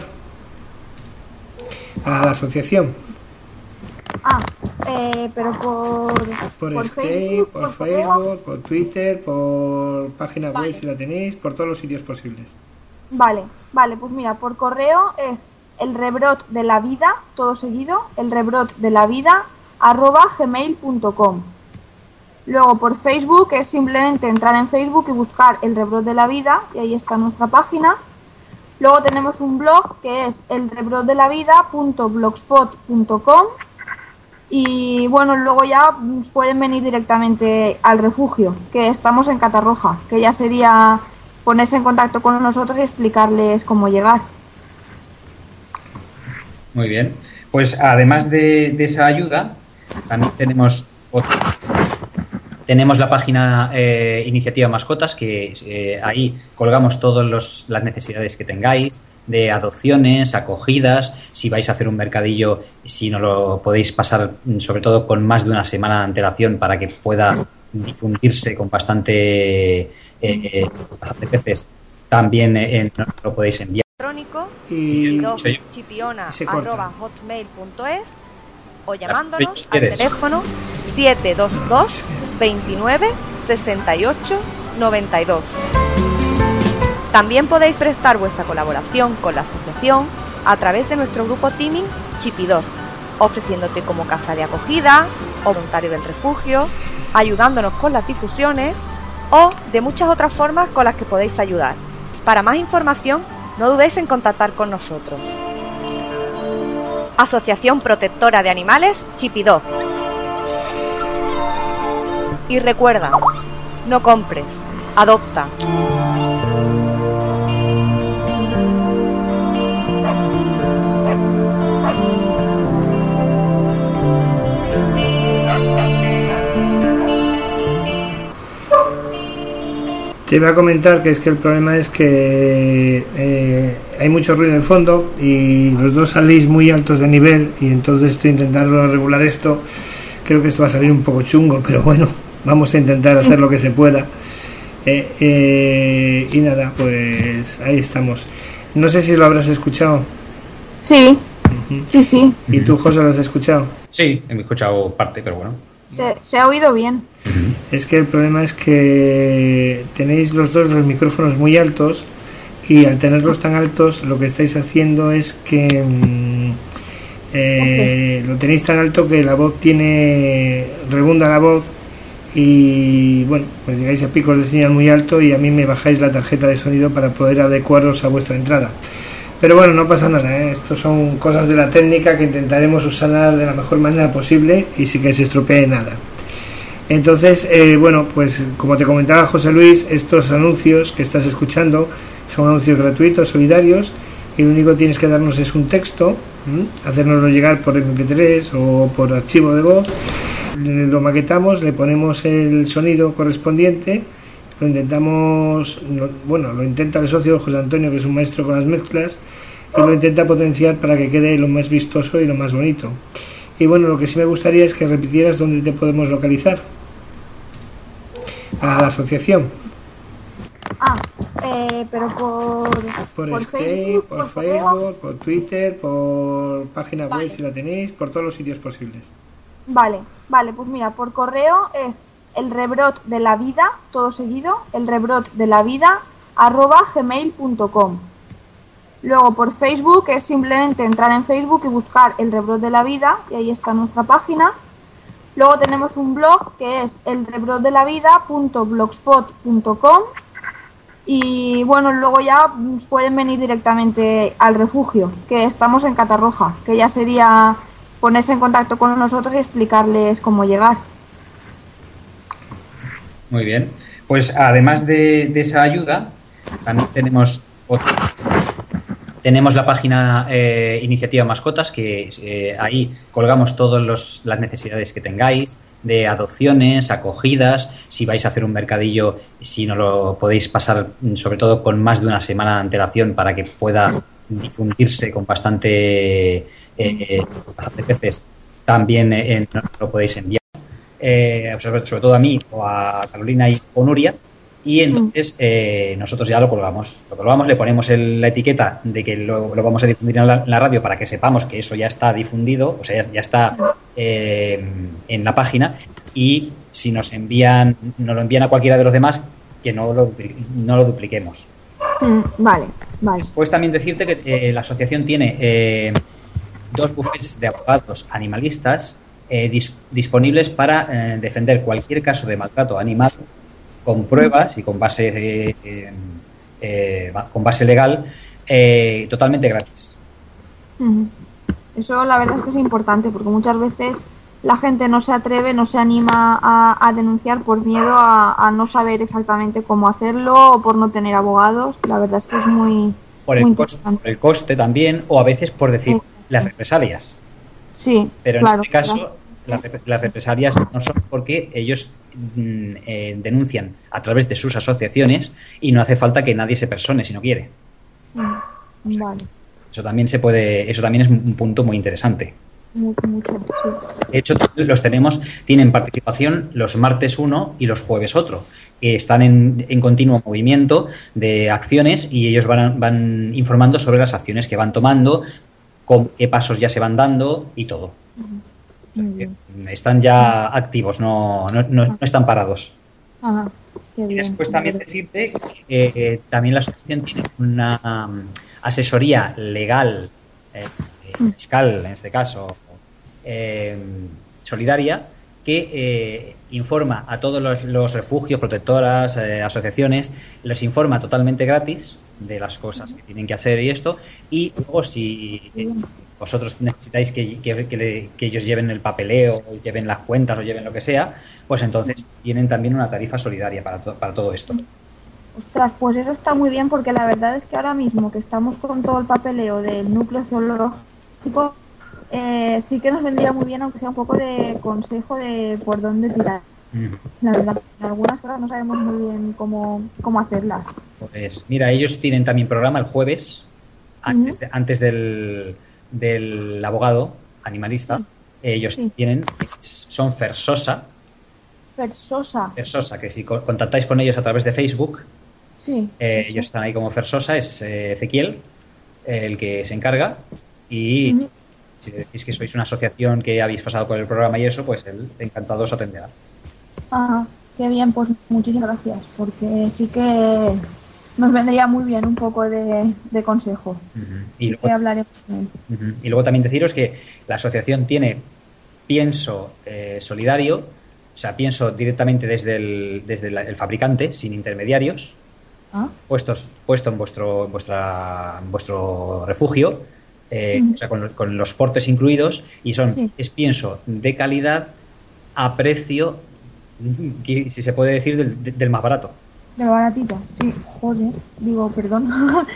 a la asociación. Ah, eh, pero por, Por, por Skype, Facebook, por por Facebook, correo. por Twitter, por página Vale. web si la tenéis, por todos los sitios posibles. Vale, vale, pues mira, por correo es el rebrot de la vida, todo seguido, el rebrot de la vida, arroba gmail punto com. Luego por Facebook es simplemente entrar en Facebook y buscar el rebrot de la vida y ahí está nuestra página. Luego tenemos un blog que es el rebrot de la vida punto blogspot punto com y bueno, luego ya pueden venir directamente al refugio, que estamos en Catarroja, que ya sería ponerse en contacto con nosotros y explicarles cómo llegar. Muy bien. Pues además de, de esa ayuda, también tenemos otra. Tenemos la página eh, Iniciativa Mascotas, que eh, ahí colgamos todas las necesidades que tengáis, de adopciones, acogidas, si vais a hacer un mercadillo, si no lo podéis pasar, sobre todo con más de una semana de antelación para que pueda difundirse con bastante, eh, eh, bastante veces, también eh, nos lo podéis enviar. Electrónico Y chipiona se corta. arroba hotmail punto es o llamándonos Sí, al ¿quieres? teléfono siete dos dos, veintinueve, sesenta y ocho, noventa y dos. También podéis prestar vuestra colaboración con la asociación a través de nuestro grupo Teaming Chipidó, ofreciéndote como casa de acogida o voluntario del refugio, ayudándonos con las difusiones o de muchas otras formas con las que podéis ayudar. Para más información, no dudéis en contactar con nosotros. Asociación Protectora de Animales Chipidó. Y recuerda, no compres, adopta. Te iba a comentar que es que el problema es que eh, hay mucho ruido de fondo y los dos salís muy altos de nivel, y entonces estoy intentando regular esto. Creo que esto va a salir un poco chungo, pero bueno, vamos a intentar hacer lo que se pueda. Eh, eh, y nada, pues ahí estamos. No sé si lo habrás escuchado. Sí, uh-huh. sí, sí. ¿Y tú, José, lo has escuchado? Sí, he escuchado parte, pero bueno. Se, se ha oído bien. Es que el problema es que tenéis los dos los micrófonos muy altos, y al tenerlos tan altos lo que estáis haciendo es que mm, eh, okay. lo tenéis tan alto que la voz tiene rebunda la voz, y bueno, pues llegáis a picos de señal muy alto y a mí me bajáis la tarjeta de sonido para poder adecuaros a vuestra entrada. Pero bueno, no pasa nada, ¿eh? Esto son cosas de la técnica que intentaremos usar de la mejor manera posible y sin que se estropee nada. Entonces, eh, bueno, pues como te comentaba José Luis, estos anuncios que estás escuchando son anuncios gratuitos, solidarios, y lo único que tienes que darnos es un texto, ¿m? hacérnoslo llegar por eme pe tres o por archivo de voz, lo maquetamos, le ponemos el sonido correspondiente, lo intentamos, lo, bueno, lo intenta el socio José Antonio, que es un maestro con las mezclas, y lo intenta potenciar para que quede lo más vistoso y lo más bonito. Y bueno, lo que sí me gustaría es que repitieras dónde te podemos localizar a la asociación. Ah, eh, pero por... Por, por Skype, Facebook, por, por Facebook, por Twitter, por página web, vale. Si la tenéis, por todos los sitios posibles. Vale, vale, pues mira, por correo es el rebrot de la vida, todo seguido, el rebrot de la vida, arroba gmail punto com. Luego por Facebook es simplemente entrar en Facebook y buscar el rebrot de la vida, y ahí está nuestra página. Luego tenemos un blog que es el rebrot de la vida punto blogspot punto com, y bueno, luego ya pueden venir directamente al refugio, que estamos en Catarroja, que ya sería ponerse en contacto con nosotros y explicarles cómo llegar. Muy bien, pues además de, de esa ayuda, también tenemos otra. Tenemos la página eh, Iniciativa Mascotas, que eh, ahí colgamos todas las necesidades que tengáis, de adopciones, acogidas, si vais a hacer un mercadillo, si no lo podéis pasar, sobre todo con más de una semana de antelación, para que pueda difundirse con bastante, eh, eh, bastante veces, también eh, no lo podéis enviar, eh, sobre, sobre todo a mí o a Carolina y o Nuria. Y entonces eh, nosotros ya lo colgamos. Lo colgamos, le ponemos el, la etiqueta de que lo, lo vamos a difundir en la, en la radio, para que sepamos que eso ya está difundido, o sea, ya, ya está eh, en la página. Y si nos envían, nos lo envían a cualquiera de los demás, que no lo, no lo dupliquemos. Mm, vale, vale. Después también decirte que eh, la asociación tiene eh, dos bufetes de abogados animalistas eh, dis, disponibles para eh, defender cualquier caso de maltrato animal, con pruebas y con base eh, eh, eh, con base legal, eh, totalmente gratis. Eso la verdad es que es importante, porque muchas veces la gente no se atreve, no se anima a, a denunciar por miedo a, a no saber exactamente cómo hacerlo, o por no tener abogados. La verdad es que es muy, por el muy coste, importante. por el coste también, o a veces por decir Exacto. las represalias. Sí, pero claro, en este caso claro. las, las represalias no son porque ellos mm, eh, denuncian a través de sus asociaciones, y no hace falta que nadie se persone si no quiere. Mm, o sea, vale. Eso también se puede, eso también es un punto muy interesante. Mucho, mucho, sí. De hecho, los tenemos, tienen participación los martes uno y los jueves otro. Que están en, en continuo movimiento de acciones, y ellos van, van informando sobre las acciones que van tomando, con qué pasos ya se van dando y todo. O sea, que están ya activos, no, no, no, no están parados. Ajá, qué bien. Y después también decirte que eh, también la asociación tiene una um, asesoría legal, eh, fiscal en este caso, eh, solidaria, que eh, informa a todos los, los refugios, protectoras, eh, asociaciones, los informa totalmente gratis de las cosas que tienen que hacer y esto, y luego si vosotros necesitáis que, que, que, que ellos lleven el papeleo, o lleven las cuentas o lleven lo que sea, pues entonces tienen también una tarifa solidaria para, to, para todo esto. Ostras, pues eso está muy bien, porque la verdad es que ahora mismo que estamos con todo el papeleo del núcleo zoológico, eh, sí que nos vendría muy bien, aunque sea un poco de consejo de por dónde tirar. Mm. La verdad, en algunas cosas no sabemos muy bien cómo, cómo hacerlas. Pues mira, ellos tienen también programa el jueves, antes, de, antes del, del abogado animalista. Sí. Ellos sí. tienen, son Fersosa. Fersosa. Fersosa, que si contactáis con ellos a través de Facebook, sí, eh, ellos están ahí como Fersosa, es eh, Ezequiel eh, el que se encarga, y uh-huh. si decís que sois una asociación que habéis pasado por el programa y eso, pues él encantado os atenderá. Ah, qué bien, pues muchísimas gracias, porque sí que nos vendría muy bien un poco de, de consejo. Uh-huh. Y, luego, que hablaremos con él. Uh-huh. Y luego también deciros que la asociación tiene pienso eh, solidario, o sea, pienso directamente desde el, desde la, el fabricante, sin intermediarios, ¿ah? puestos, puesto en vuestro, en vuestra, en vuestro refugio, eh, uh-huh. o sea, con, con los portes incluidos, y son sí. es pienso de calidad a precio, que, si se puede decir, del, del más barato. Del baratito, sí, joder, digo, perdón.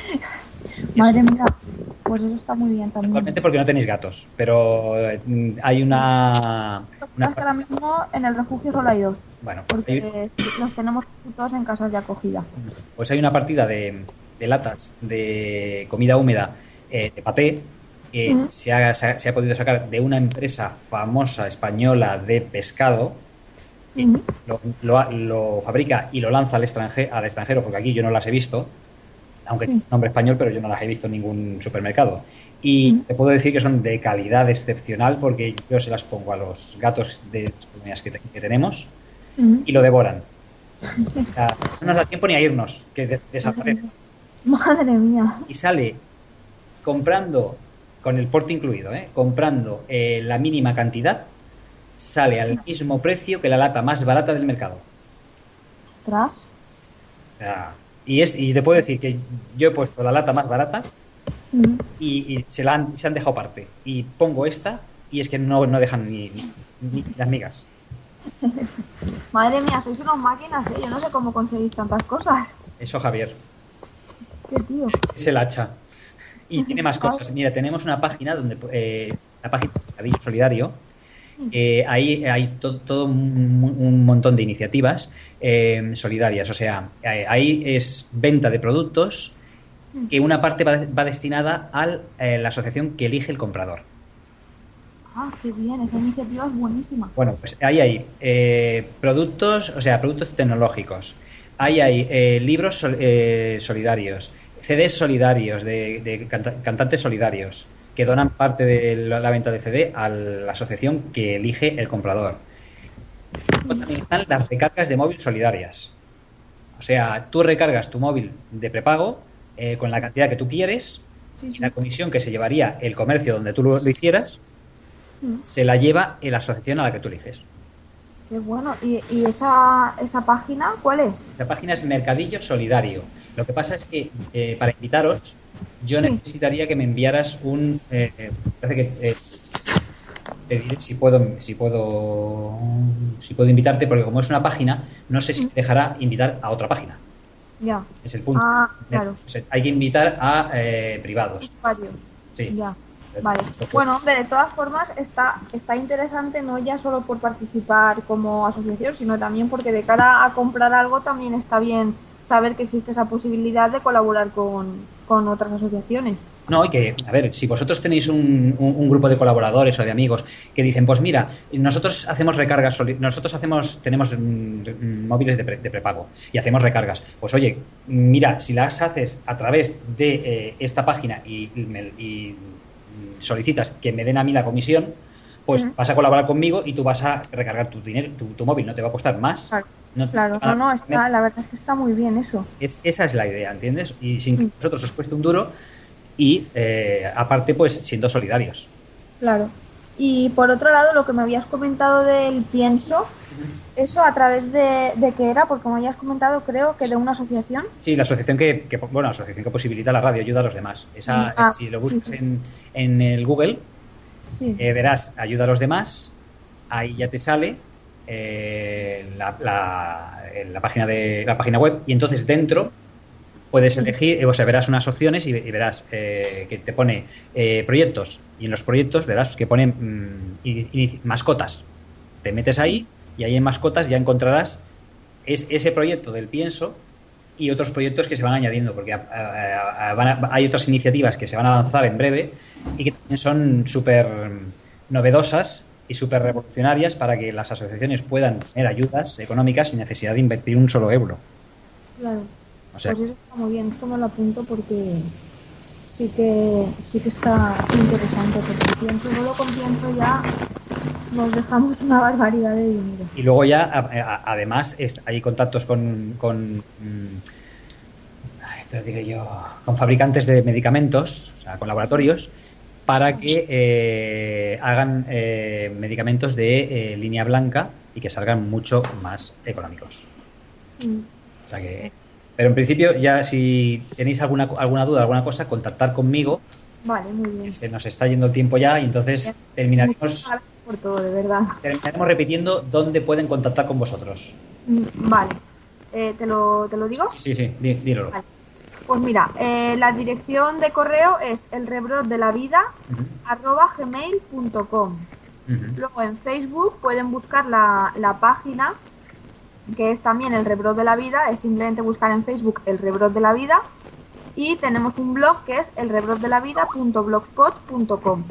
Madre mía, pues eso está muy bien también. Actualmente porque no tenéis gatos, pero hay una... una... Es que ahora mismo en el refugio solo hay dos. Bueno, porque hay... los tenemos todos en casas de acogida. Pues hay una partida de, de latas de comida húmeda eh, de paté que uh-huh. se, ha, se, ha, se ha podido sacar de una empresa famosa española de pescado. Uh-huh. Lo, lo, lo fabrica y lo lanza al extranjero, al extranjero, porque aquí yo no las he visto, aunque sí. tiene nombre español, pero yo no las he visto en ningún supermercado. Y uh-huh. te puedo decir que son de calidad excepcional, porque yo se las pongo a los gatos de las colonias que, te, que tenemos uh-huh. y lo devoran. O sea, no nos da tiempo ni a irnos, que des- desaparece. Madre mía. Y sale comprando, con el porte incluido, ¿eh? comprando eh, la mínima cantidad, sale al mismo precio que la lata más barata del mercado. Ostras. O sea, y, es, y te puedo decir que yo he puesto la lata más barata uh-huh. y, y se la han, se han dejado parte. Y pongo esta y es que no, no dejan ni, ni, ni las migas. Madre mía, sois unas máquinas, ¿eh? Yo no sé cómo conseguís tantas cosas. Eso, Javier. Qué tío. Es el hacha. Y tiene más cosas. Mira, tenemos una página donde eh, la página de Mercadillo Solidario. Eh, ahí hay to- todo un, un montón de iniciativas eh, solidarias, o sea, eh, ahí es venta de productos que una parte va, va destinada a eh, la asociación que elige el comprador. Ah, qué bien, esa iniciativa es buenísima. Bueno, pues ahí hay eh, productos, o sea, productos tecnológicos, ahí hay eh, libros sol- eh, solidarios, C Ds solidarios, de, de canta- cantantes solidarios, que donan parte de la venta de C D a la asociación que elige el comprador. También están las recargas de móvil solidarias. O sea, tú recargas tu móvil de prepago eh, con la cantidad que tú quieres, sí, sí. La comisión que se llevaría el comercio donde tú lo, lo hicieras, mm. se la lleva la asociación a la que tú eliges. Qué bueno. ¿Y, y esa, esa página cuál es? Esa página es Mercadillo Solidario. Lo que pasa es que eh, para invitaros yo sí. necesitaría que me enviaras un... Eh, eh, parece que... Eh, te diré si puedo, si puedo si puedo invitarte, porque como es una página, no sé si te dejará invitar a otra página. Ya. Es el punto. Ah, claro. O sea, hay que invitar a eh, privados. Usuarios. Sí. Ya. Vale. Bueno, hombre, de todas formas está, está interesante, no ya solo por participar como asociación, sino también porque de cara a comprar algo también está bien saber que existe esa posibilidad de colaborar con, con otras asociaciones. No, y que, a ver, si vosotros tenéis un, un, un grupo de colaboradores o de amigos que dicen, pues mira, nosotros hacemos recargas, nosotros hacemos, tenemos mm, móviles de, pre, de prepago y hacemos recargas, pues oye, mira, si las haces a través de eh, esta página y, y, y solicitas que me den a mí la comisión, pues uh-huh. vas a colaborar conmigo y tú vas a recargar tu dinero, tu, tu móvil, no te va a costar más. Claro, no, claro, no, no, está, la verdad es que está muy bien eso. Es, esa es la idea, ¿entiendes? Y sin que vosotros os cueste un duro y, eh, aparte, pues, siendo solidarios. Claro. Y por otro lado, lo que me habías comentado del pienso, ¿eso a través de, de qué era? Porque me habías comentado, creo, que de una asociación. Sí, la asociación que, que bueno, la asociación que posibilita la radio, ayuda a los demás. Esa, Ah, si lo buscas sí, sí. En, en el Google, Sí. eh, verás ayuda a los demás, ahí ya te sale eh, la, la, la página de la página web, y entonces dentro puedes elegir, o sea, verás unas opciones y, y verás eh, que te pone eh, proyectos, y en los proyectos verás que pone mmm, y, y mascotas. Te metes ahí y ahí en mascotas ya encontrarás es, ese proyecto del pienso y otros proyectos que se van añadiendo, porque a, a, a, van a, hay otras iniciativas que se van a lanzar en breve y que también son súper novedosas y súper revolucionarias para que las asociaciones puedan tener ayudas económicas sin necesidad de invertir un solo euro. Claro. O sea, Pues eso está muy bien, esto me lo apunto porque sí que sí que está interesante, porque pienso, solo con pienso ya nos dejamos una barbaridad de dinero. y luego ya, a, a, además, es, hay contactos con, con mmm, te lo diré yo, con fabricantes de medicamentos, o sea, con laboratorios, para que eh, hagan eh, medicamentos de eh, línea blanca y que salgan mucho más económicos. Mm. O sea que, pero en principio, ya si tenéis alguna alguna duda, alguna cosa, contactar conmigo. Vale, muy bien. Se nos está yendo el tiempo ya y entonces terminaremos, Muchas gracias por todo, de verdad. terminaremos repitiendo dónde pueden contactar con vosotros. Mm, Vale. Eh, ¿te, lo, ¿Te lo digo? Sí, sí, sí, dí- dilo. Vale. Pues mira, eh, la dirección de correo es elrebrotdelavida Uh-huh. arroba gmail punto com. Uh-huh. Luego en Facebook pueden buscar la, la página, que es también El Rebrot de la Vida, es simplemente buscar en Facebook El Rebrot de la Vida, y tenemos un blog que es elrebrotdelavida punto blogspot punto com.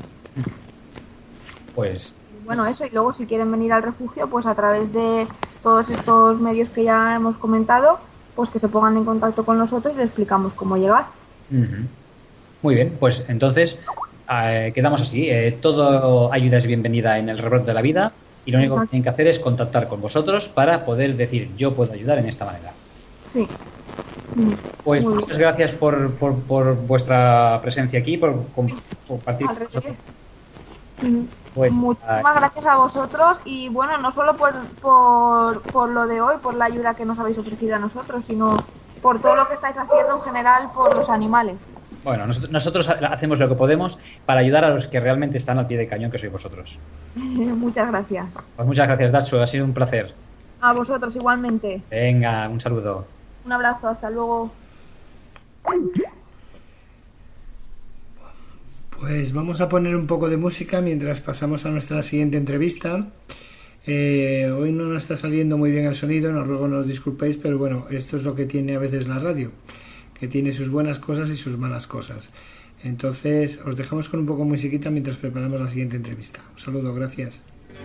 Pues Bueno, eso, y luego si quieren venir al refugio, pues a través de todos estos medios que ya hemos comentado, pues que se pongan en contacto con nosotros y les explicamos cómo llegar. uh-huh. Muy bien, pues entonces eh, quedamos así. Eh, todo ayuda es bienvenida en el Rebrot de la Vida y lo único Exacto. que tienen que hacer es contactar con vosotros para poder decir yo puedo ayudar en esta manera. Sí. Mm, Pues muy muchas bien. gracias por, por, por vuestra presencia aquí, por, por compartir Al con nosotros. revés. Mm, Pues, Muchísimas ah, gracias a vosotros y bueno, no solo por, por, por lo de hoy, por la ayuda que nos habéis ofrecido a nosotros, sino por todo lo que estáis haciendo en general por los animales. Bueno, nosotros, nosotros hacemos lo que podemos para ayudar a los que realmente están al pie del cañón, que sois vosotros. Muchas gracias. Pues muchas gracias, Datsu, ha sido un placer. A vosotros igualmente. Venga, un saludo. Un abrazo, hasta luego. Pues vamos a poner un poco de música mientras pasamos a nuestra siguiente entrevista. Eh, hoy no nos está saliendo muy bien el sonido, os ruego nos disculpéis, pero bueno, esto es lo que tiene a veces la radio, que tiene sus buenas cosas y sus malas cosas. Entonces os dejamos con un poco de musiquita mientras preparamos la siguiente entrevista. Un saludo, gracias.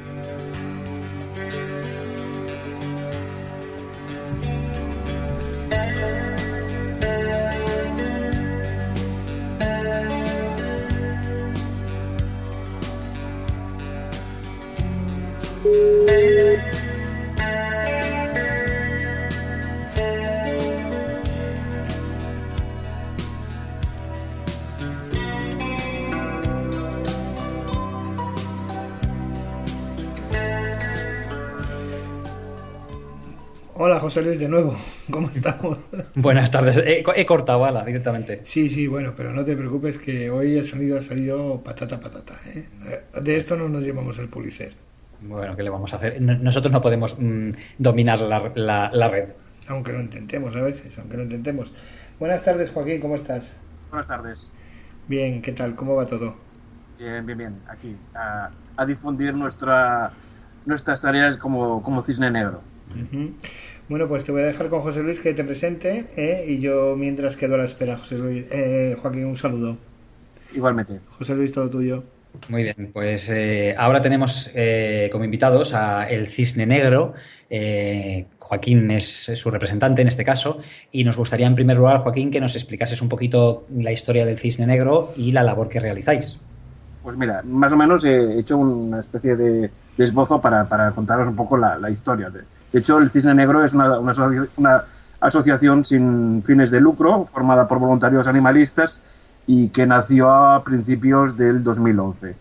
Hola José Luis de nuevo, ¿cómo estamos? Buenas tardes. He, he cortado bala directamente. Sí, sí, bueno, pero no te preocupes que hoy el sonido ha salido patata patata, ¿eh? De esto no nos llevamos el Pulitzer. Bueno, ¿qué le vamos a hacer? Nosotros no podemos mmm, dominar la, la, la red. Aunque lo intentemos a veces, aunque lo intentemos. Buenas tardes, Joaquín, ¿cómo estás? Buenas tardes. Bien, ¿qué tal? ¿Cómo va todo? Bien, bien, bien. Aquí, a, a difundir nuestra, nuestras tareas como, como cisne negro. Uh-huh. Bueno, pues te voy a dejar con José Luis que te presente, ¿eh? Y yo mientras quedo a la espera, José Luis. Eh, Joaquín, un saludo. Igualmente. José Luis, todo tuyo. Muy bien, pues eh, ahora tenemos eh, como invitados a el Cisne Negro. Eh, Joaquín es, es su representante en este caso y nos gustaría en primer lugar, Joaquín, que nos explicases un poquito la historia del Cisne Negro y la labor que realizáis. Pues mira, más o menos he hecho una especie de, de esbozo para, para contaros un poco la, la historia. De, de hecho, el Cisne Negro es una, una, una asociación sin fines de lucro formada por voluntarios animalistas y que nació a principios del dos mil once.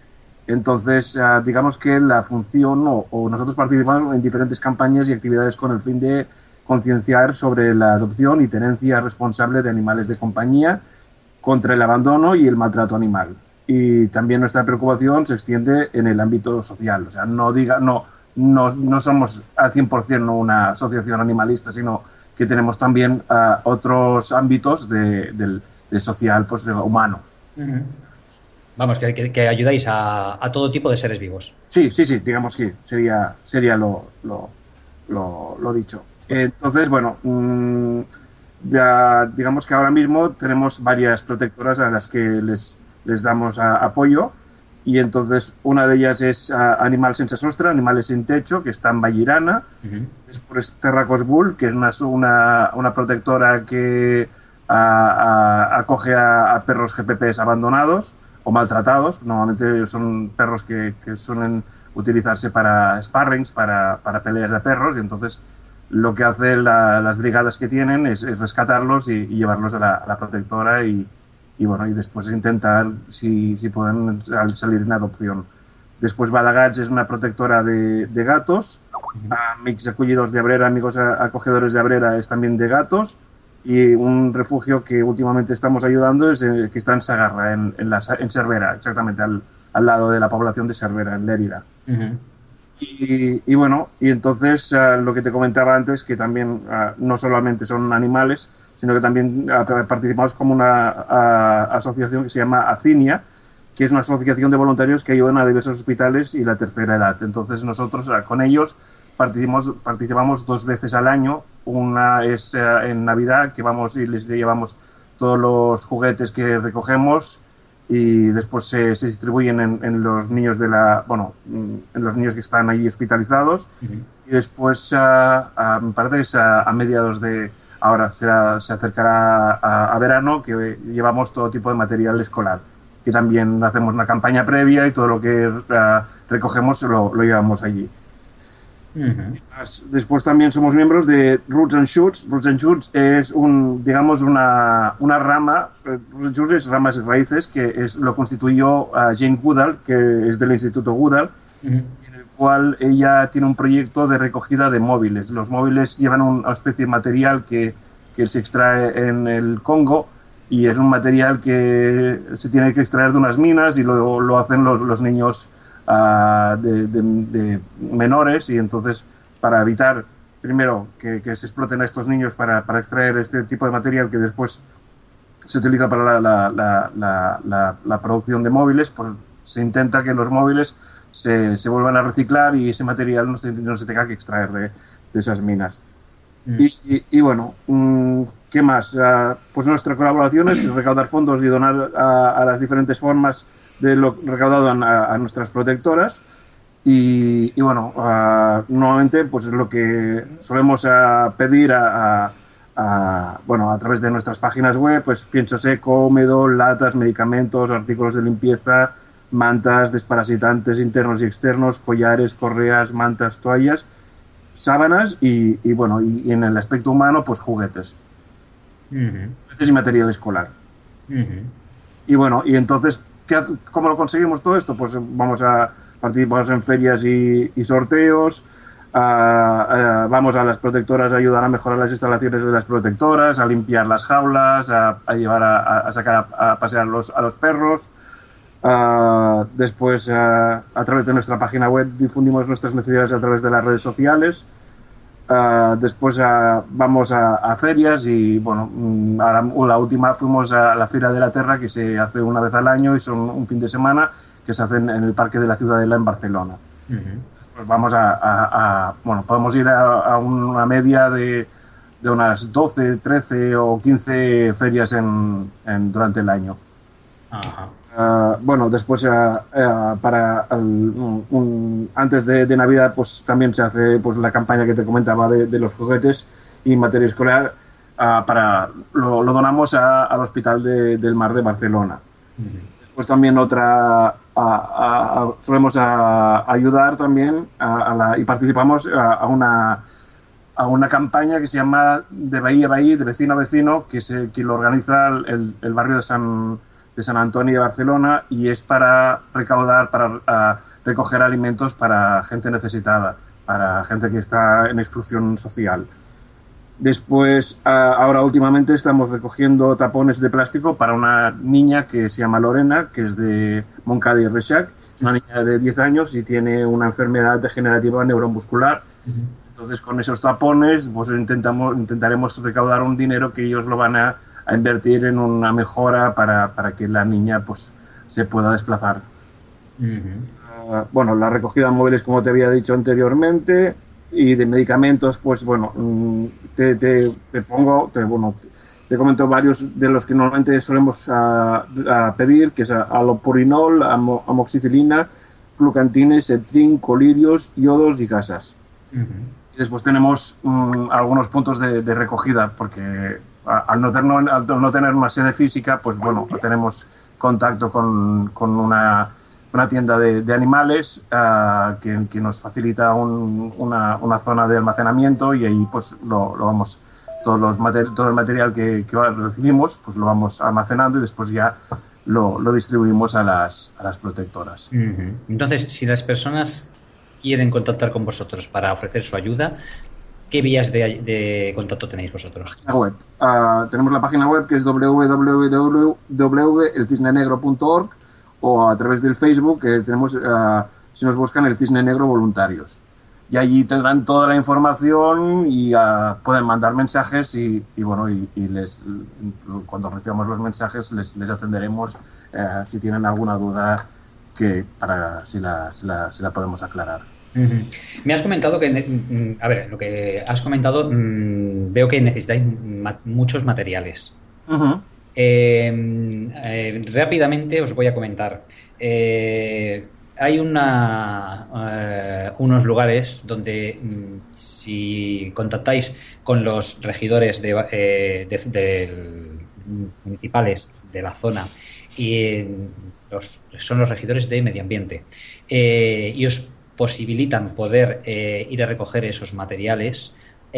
Entonces, uh, digamos que la función o, o nosotros participamos en diferentes campañas y actividades con el fin de concienciar sobre la adopción y tenencia responsable de animales de compañía, contra el abandono y el maltrato animal. Y también nuestra preocupación se extiende en el ámbito social. O sea, no diga, no, no, no somos al cien por ciento una asociación animalista, sino que tenemos también uh, otros ámbitos de, de, de social, pues, de humano. Uh-huh. Vamos, que, que, que ayudáis a, a todo tipo de seres vivos. Sí, sí, sí, digamos que sería, sería lo, lo, lo, lo dicho. Entonces, bueno, mmm, ya digamos que ahora mismo tenemos varias protectoras a las que les, les damos a, apoyo, y entonces una de ellas es a, Animal Sense Sostre, Animales sin Techo, que está en Vallirana. Uh-huh. Después Terra Cosbull, que es una, una, una protectora que a, a, acoge a, a perros G P Ps abandonados o maltratados. Normalmente son perros que, que suelen utilizarse para sparrings, para, para peleas de perros, y entonces lo que hacen la, las brigadas que tienen es, es rescatarlos y, y llevarlos a la, a la protectora y, y bueno, y después intentar si, si pueden salir en adopción. Después Badagats es una protectora de, de gatos. Amics Acollidors de Abrera, Amigos Acogedores de Abrera es también de gatos. Y un refugio que últimamente estamos ayudando es el que está en Sagarra, en, en, la, en Cervera, exactamente al, al lado de la población de Cervera, en Lérida. Uh-huh. Y, y bueno, y entonces uh, lo que te comentaba antes, que también uh, no solamente son animales, sino que también uh, participamos como una uh, asociación que se llama ACINIA, que es una asociación de voluntarios que ayudan a diversos hospitales y la tercera edad. Entonces nosotros uh, con ellos participamos, participamos dos veces al año. Una es uh, en Navidad, que vamos y les llevamos todos los juguetes que recogemos, y después se, se distribuyen en, en los niños de la bueno en los niños que están allí hospitalizados. Uh-huh. Y después uh, uh, me parece que es a, a mediados de ahora será, se acercará a, a verano, que llevamos todo tipo de material escolar, que también hacemos una campaña previa y todo lo que uh, recogemos lo, lo llevamos allí. Uh-huh. Después también somos miembros de Roots and Shoots. Roots and Shoots es un, digamos, una, una rama. Roots and Shoots es ramas y raíces, que es, lo constituyó uh, Jane Goodall, que es del Instituto Goodall, uh-huh. en el cual ella tiene un proyecto de recogida de móviles. Los móviles llevan una especie de material que, que se extrae en el Congo, y es un material que se tiene que extraer de unas minas, y lo, lo hacen los, los niños Uh, de, de, de menores, y entonces para evitar primero que, que se exploten a estos niños para, para extraer este tipo de material que después se utiliza para la, la, la, la, la, la producción de móviles, pues se intenta que los móviles se, se vuelvan a reciclar y ese material no se, no se tenga que extraer de, de esas minas. Mm. Y, y, y bueno, ¿qué más? Uh, pues nuestra colaboración es recaudar fondos y donar a, a las diferentes formas de lo recaudado a, a nuestras protectoras, y, y bueno, uh, nuevamente pues es lo que solemos uh, pedir a, a, a, bueno, a través de nuestras páginas web, pues pienso seco, húmedo, latas, medicamentos, artículos de limpieza, mantas, desparasitantes internos y externos, collares, correas, mantas, toallas, sábanas y, y bueno, y, y en el aspecto humano, pues juguetes. Uh-huh. Juguetes y material escolar. Uh-huh. Y bueno, y entonces ¿cómo lo conseguimos todo esto? Pues vamos a participar en ferias y, y sorteos, uh, uh, vamos a las protectoras a ayudar a mejorar las instalaciones de las protectoras, a limpiar las jaulas, a, a llevar a, a sacar a, a pasear los, a los perros. Uh, después, uh, a través de nuestra página web difundimos nuestras necesidades a través de las redes sociales. Uh, después uh, vamos a, a ferias y bueno, a la, la última fuimos a la Fira de la Terra, que se hace una vez al año y son un fin de semana que se hacen en el Parque de la Ciudadela en Barcelona. Uh-huh. Pues vamos a, a, a bueno, podemos ir a, a una media de, de unas doce, trece o quince ferias en, en durante el año. Uh-huh. Uh, bueno, después uh, uh, para el, un, un, antes de, de Navidad pues también se hace pues la campaña que te comentaba de, de los juguetes y materia escolar, uh, para lo, lo donamos a, al Hospital de, del Mar de Barcelona. Uh-huh. Después también otra a, a, a, solemos a, ayudar también a, a la, y participamos a, a una a una campaña que se llama De Bahía a Bahía, de vecino a vecino, que, se, que lo organiza el, el barrio de San de San Antonio y de Barcelona, y es para recaudar, para uh, recoger alimentos para gente necesitada, para gente que está en exclusión social. Después, uh, ahora últimamente estamos recogiendo tapones de plástico para una niña que se llama Lorena, que es de Montcada y Reixac. Es una niña de diez años y tiene una enfermedad degenerativa neuromuscular. Uh-huh. Entonces, con esos tapones, pues intentamos, intentaremos recaudar un dinero que ellos lo van a, a invertir en una mejora para, para que la niña pues se pueda desplazar. Uh-huh. Uh, bueno, la recogida de móviles, como te había dicho anteriormente, y de medicamentos, pues bueno, te, te, te pongo, te, bueno, te comento varios de los que normalmente solemos a, a pedir, que es alopurinol, amo, amoxicilina, flucantine, septrin, colirios, iodos y gasas. Uh-huh. Y después tenemos um, algunos puntos de, de recogida, porque a, al, no tener, al no tener una sede física, pues bueno, tenemos contacto con, con una, una tienda de, de animales uh, que, que nos facilita un, una, una zona de almacenamiento, y ahí pues lo, lo vamos, todos los mater, todo el material que, que recibimos, pues lo vamos almacenando y después ya lo, lo distribuimos a las, a las protectoras. Uh-huh. Entonces, si las personas quieren contactar con vosotros para ofrecer su ayuda, ¿qué vías de, de contacto tenéis vosotros? La web. Uh, tenemos la página web, que es doble u doble u doble u punto el cisne negro punto org, o a través del Facebook, que tenemos, uh, si nos buscan, el Cisne Negro Voluntarios. Y allí tendrán toda la información y uh, pueden mandar mensajes y, y bueno, y, y les cuando recibamos los mensajes les, les atenderemos uh, si tienen alguna duda, que para si la, si la, si la podemos aclarar. Uh-huh. Me has comentado que, a ver, lo que has comentado, mmm, veo que necesitáis ma- muchos materiales. Uh-huh. Eh, eh, rápidamente os voy a comentar. Eh, hay una, eh, unos lugares donde mmm, si contactáis con los regidores de, eh, de, de, municipales de la zona, y eh, los, son los regidores de medio ambiente, eh, y os posibilitan poder eh, ir a recoger esos materiales,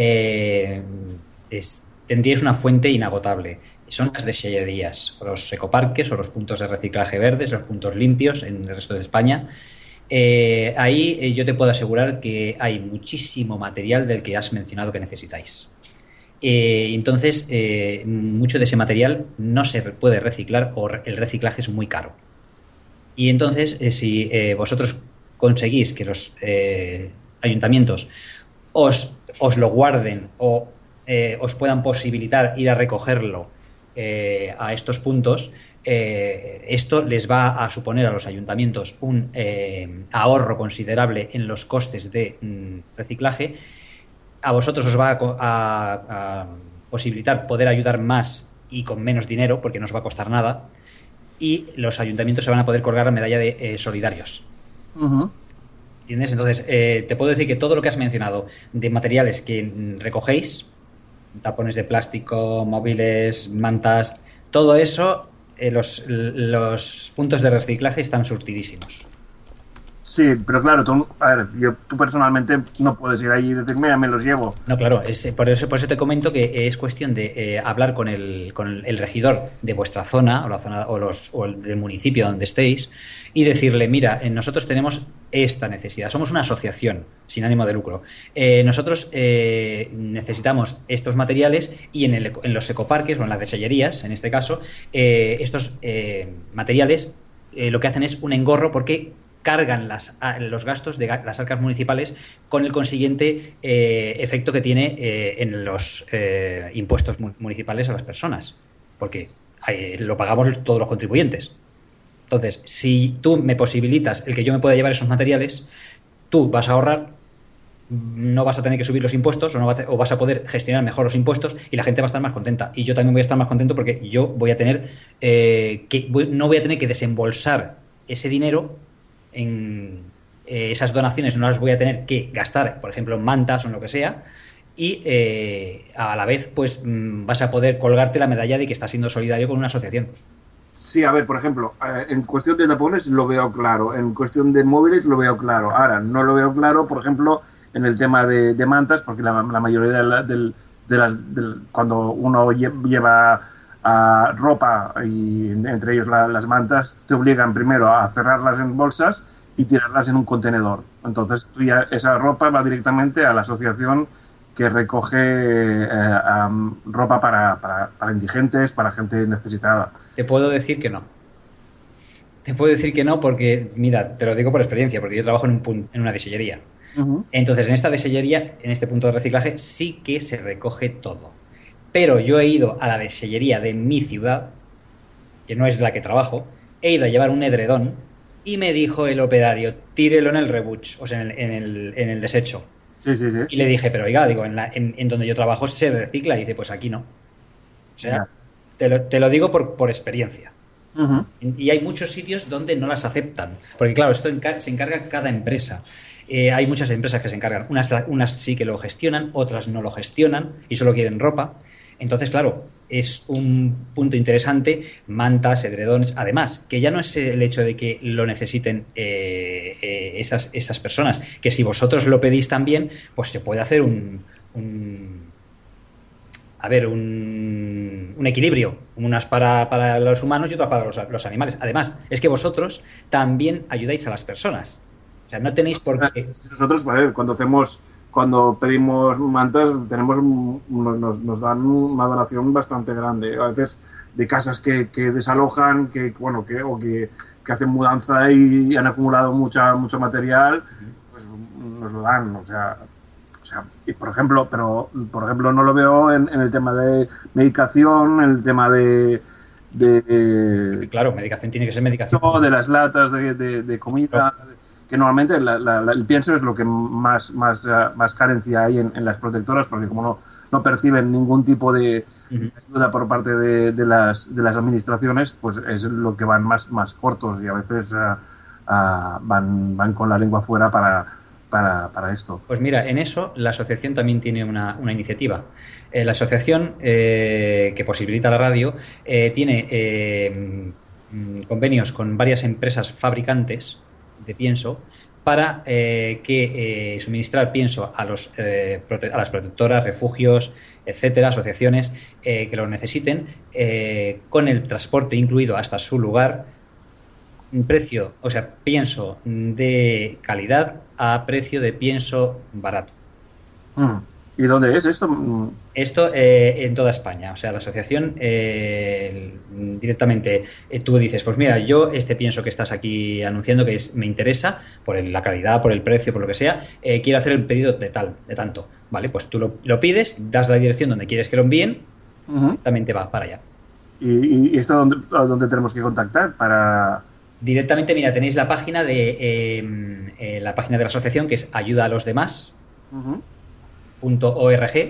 eh, es, tendríais una fuente inagotable. Son las desecherías, o los ecoparques, o los puntos de reciclaje verdes, los puntos limpios en el resto de España. Eh, ahí eh, yo te puedo asegurar que hay muchísimo material del que has mencionado que necesitáis. Eh, entonces, eh, mucho de ese material no se puede reciclar, o el reciclaje es muy caro. Y entonces, eh, si eh, vosotros conseguís que los eh, ayuntamientos os, os lo guarden, o eh, os puedan posibilitar ir a recogerlo Eh, a estos puntos, eh, esto les va a suponer a los ayuntamientos un eh, ahorro considerable en los costes de mm, reciclaje. A vosotros os va a, a, a posibilitar poder ayudar más y con menos dinero, porque no os va a costar nada, y los ayuntamientos se van a poder colgar la medalla de eh, solidarios. Uh-huh. ¿Entiendes? Entonces, eh, te puedo decir que todo lo que has mencionado de materiales que mm, recogéis, tapones de plástico, móviles, mantas, todo eso, eh, los, los puntos de reciclaje están surtidísimos. Sí, pero claro, tú, a ver, yo, tú personalmente no puedes ir allí y decir, mira, me los llevo. No, claro, es, por, eso, por eso te comento que es cuestión de eh, hablar con el, con el regidor de vuestra zona, o la zona o, los, o el del municipio donde estéis, y decirle, mira, eh, nosotros tenemos esta necesidad, somos una asociación sin ánimo de lucro, eh, nosotros eh, necesitamos estos materiales, y en, el, en los ecoparques o en las desecherías, en este caso, eh, estos eh, materiales eh, lo que hacen es un engorro, porque cargan las, los gastos de las arcas municipales, con el consiguiente eh, efecto que tiene eh, en los eh, impuestos municipales a las personas, porque eh, lo pagamos todos los contribuyentes. Entonces, si tú me posibilitas el que yo me pueda llevar esos materiales, tú vas a ahorrar, no vas a tener que subir los impuestos, o, no vas a, o vas a poder gestionar mejor los impuestos, y la gente va a estar más contenta, y yo también voy a estar más contento, porque yo voy a tener eh, que voy, no voy a tener que desembolsar ese dinero en eh, esas donaciones, no las voy a tener que gastar, por ejemplo, en mantas o en lo que sea, y eh, a la vez pues mmm, vas a poder colgarte la medalla de que estás siendo solidario con una asociación. Sí, a ver, por ejemplo, en cuestión de tapones lo veo claro, en cuestión de móviles lo veo claro. Ahora, no lo veo claro, por ejemplo, en el tema de, de mantas, porque la, la mayoría de, la, de, de las... De, cuando uno lleva a ropa y entre ellos la, las mantas, te obligan primero a cerrarlas en bolsas y tirarlas en un contenedor. Entonces tú ya, esa ropa va directamente a la asociación que recoge eh, um, ropa para, para, para indigentes, para gente necesitada. Te puedo decir que no. Te puedo decir que no porque, mira, te lo digo por experiencia, porque yo trabajo en, un, en una desillería. Uh-huh. Entonces, en esta desillería, en este punto de reciclaje, sí que se recoge todo. Pero yo he ido a la desillería de mi ciudad, que no es la que trabajo, he ido a llevar un edredón y me dijo el operario, tírelo en el rebuch, o sea, en el, en el, en el desecho. Sí, sí, sí. Y le dije, pero oiga, digo, en, la, en, en donde yo trabajo se recicla. Y dice, pues aquí no. O sea, yeah. te, lo, te lo digo por, por experiencia. Uh-huh. Y hay muchos sitios donde no las aceptan. Porque claro, esto encar- se encarga cada empresa. Eh, hay muchas empresas que se encargan. Unas, unas sí que lo gestionan, otras no lo gestionan y solo quieren ropa. Entonces, claro, es un punto interesante, mantas, edredones, además, que ya no es el hecho de que lo necesiten eh, eh, esas, esas personas, que si vosotros lo pedís también, pues se puede hacer un, un a ver, un, un equilibrio, unas para, para los humanos y otras para los, los animales. Además, es que vosotros también ayudáis a las personas. O sea, no tenéis por qué... Nosotros, vale, cuando hacemos... Cuando pedimos mantas, tenemos nos, nos dan una donación bastante grande. A veces de casas que, que desalojan, que bueno, que o que, que hacen mudanza y han acumulado mucha mucho material, pues nos lo dan. O sea, o sea, y por ejemplo, pero por ejemplo no lo veo en, en el tema de medicación, en el tema de, de, de sí, claro, medicación tiene que ser medicación. De las latas de, de, de comida. No. Que normalmente la, la, la, el pienso es lo que más más, uh, más carencia hay en, en las protectoras, porque como no, no perciben ningún tipo de uh-huh. ayuda por parte de, de, las, de las administraciones, pues es lo que van más, más cortos y a veces uh, uh, van, van con la lengua fuera para, para, para esto. Pues mira, en eso la asociación también tiene una, una iniciativa. Eh, la asociación eh, que posibilita la radio eh, tiene eh, convenios con varias empresas fabricantes de pienso para eh, que eh, suministrar pienso a los eh, prote- a las protectoras, refugios, etcétera, asociaciones eh, que lo necesiten eh, con el transporte incluido hasta su lugar, un precio, o sea, pienso de calidad a precio de pienso barato. Mm. ¿Y dónde es esto? Esto eh, en toda España. O sea, la asociación eh, directamente eh, tú dices, pues mira, yo este pienso que estás aquí anunciando que es, me interesa por el, la calidad, por el precio, por lo que sea, eh, quiero hacer el pedido de tal, de tanto. Vale, pues tú lo, lo pides, das la dirección donde quieres que lo envíen, uh-huh. también te va para allá. ¿Y, y esto dónde, dónde tenemos que contactar para...? Directamente, mira, tenéis la página de eh, eh, la página de la asociación que es ayuda a los demás. Uh-huh. .org.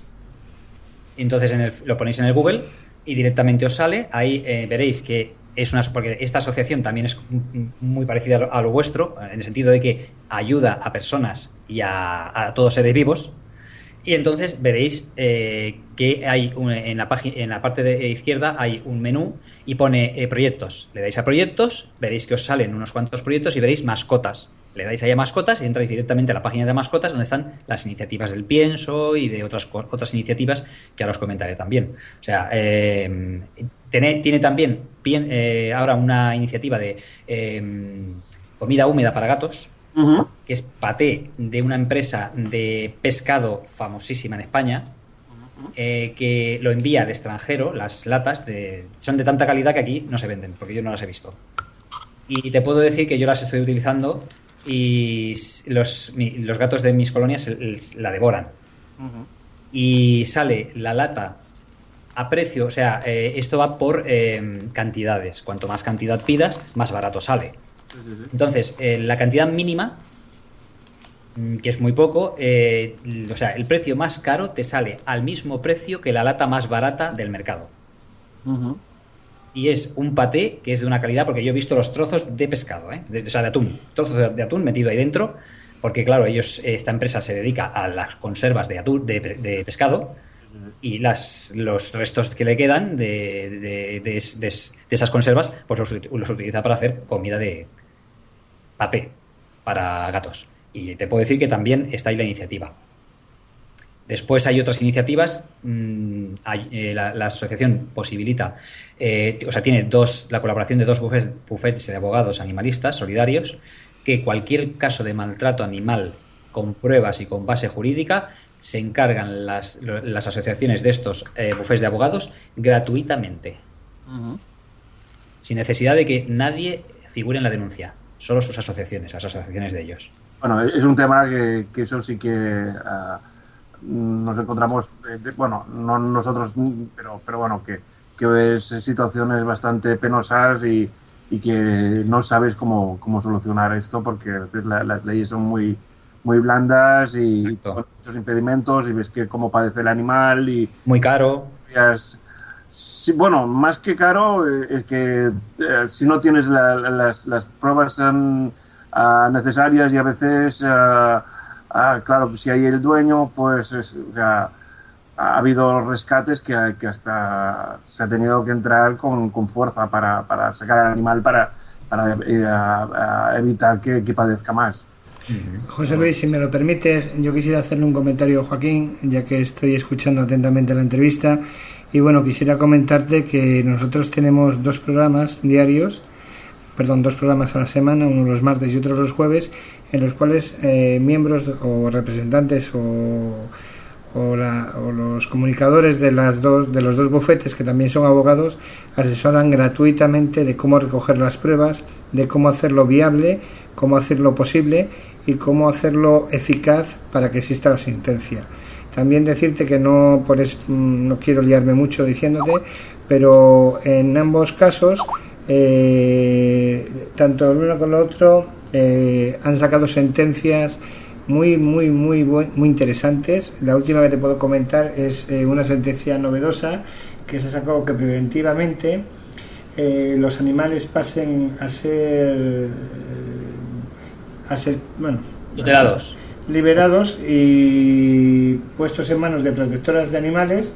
Entonces en el, lo ponéis en el Google y directamente os sale. Ahí eh, veréis que es una, porque esta asociación también es muy parecida a lo, a lo vuestro, en el sentido de que ayuda a personas y a, a todos seres vivos. Y entonces veréis eh, que hay un, en la página, en la parte de izquierda hay un menú y pone eh, proyectos. Le dais a proyectos, veréis que os salen unos cuantos proyectos y veréis mascotas. Le dais ahí a mascotas y entráis directamente a la página de mascotas donde están las iniciativas del pienso y de otras otras iniciativas que ahora os comentaré también. O sea, eh, tiene, tiene también eh, ahora una iniciativa de eh, comida húmeda para gatos, uh-huh. que es paté de una empresa de pescado famosísima en España, eh, que lo envía al extranjero. Las latas de, son de tanta calidad que aquí no se venden, porque yo no las he visto. Y te puedo decir que yo las estoy utilizando y los, los gatos de mis colonias la devoran. Uh-huh. Y sale la lata a precio, o sea, eh, esto va por eh, cantidades. Cuanto más cantidad pidas, más barato sale. Sí, sí, sí. Entonces, eh, la cantidad mínima, que es muy poco, eh, o sea, el precio más caro te sale al mismo precio que la lata más barata del mercado. Uh-huh. Y es un paté que es de una calidad, porque yo he visto los trozos de pescado, ¿eh? de, o sea, de atún, trozos de, de atún metido ahí dentro, porque claro, ellos, esta empresa se dedica a las conservas de atún, de, de pescado, y las, los restos que le quedan de, de, de, de, de esas conservas, pues los, los utiliza para hacer comida de paté para gatos. Y te puedo decir que también está ahí la iniciativa. Después hay otras iniciativas. Mmm, hay, eh, la, la asociación posibilita, eh, o sea, tiene dos, la colaboración de dos bufetes, bufetes de abogados animalistas solidarios, que cualquier caso de maltrato animal con pruebas y con base jurídica se encargan las, las asociaciones de estos eh, bufetes de abogados gratuitamente. Uh-huh. Sin necesidad de que nadie figure en la denuncia, solo sus asociaciones, las asociaciones de ellos. Bueno, es un tema que, que eso sí que uh, nos encontramos, eh, bueno, no nosotros, pero, pero bueno, que, que es situaciones bastante penosas y, y que no sabes cómo, cómo solucionar esto porque la, las leyes son muy, muy blandas y, y con muchos impedimentos y ves que cómo padece el animal y... Muy caro. Es, sí, bueno, más que caro, eh, es que eh, si no tienes la, las, las pruebas um, uh, necesarias y a veces... Uh, Ah, claro, si hay el dueño, pues es, o sea, ha habido rescates que, que hasta se ha tenido que entrar con, con fuerza para, para sacar al animal para, para eh, a, a evitar que, que padezca más. José Luis, si me lo permites, yo quisiera hacerle un comentario a Joaquín, ya que estoy escuchando atentamente la entrevista. Y bueno, quisiera comentarte que nosotros tenemos dos programas diarios, perdón, dos programas a la semana, uno los martes y otro los jueves, en los cuales eh, miembros o representantes o, o, la, o los comunicadores de las dos de los dos bufetes, que también son abogados, asesoran gratuitamente de cómo recoger las pruebas, de cómo hacerlo viable, cómo hacerlo posible y cómo hacerlo eficaz para que exista la sentencia. También decirte que no por es, no quiero liarme mucho diciéndote, pero en ambos casos, eh, tanto el uno como el otro, Eh, han sacado sentencias muy muy muy muy interesantes. La última que te puedo comentar es eh, una sentencia novedosa que se sacó, que preventivamente eh, los animales pasen a ser a ser bueno liberados liberados y puestos en manos de protectoras de animales,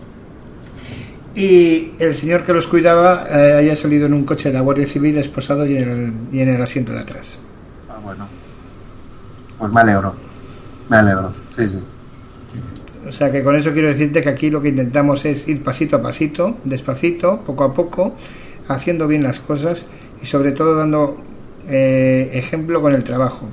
y el señor que los cuidaba eh, haya salido en un coche de la Guardia Civil esposado y en el, y en el asiento de atrás. Bueno, pues me alegro, me alegro, sí, sí. O sea que con eso quiero decirte que aquí lo que intentamos es ir pasito a pasito, despacito, poco a poco, haciendo bien las cosas y sobre todo dando eh, ejemplo con el trabajo.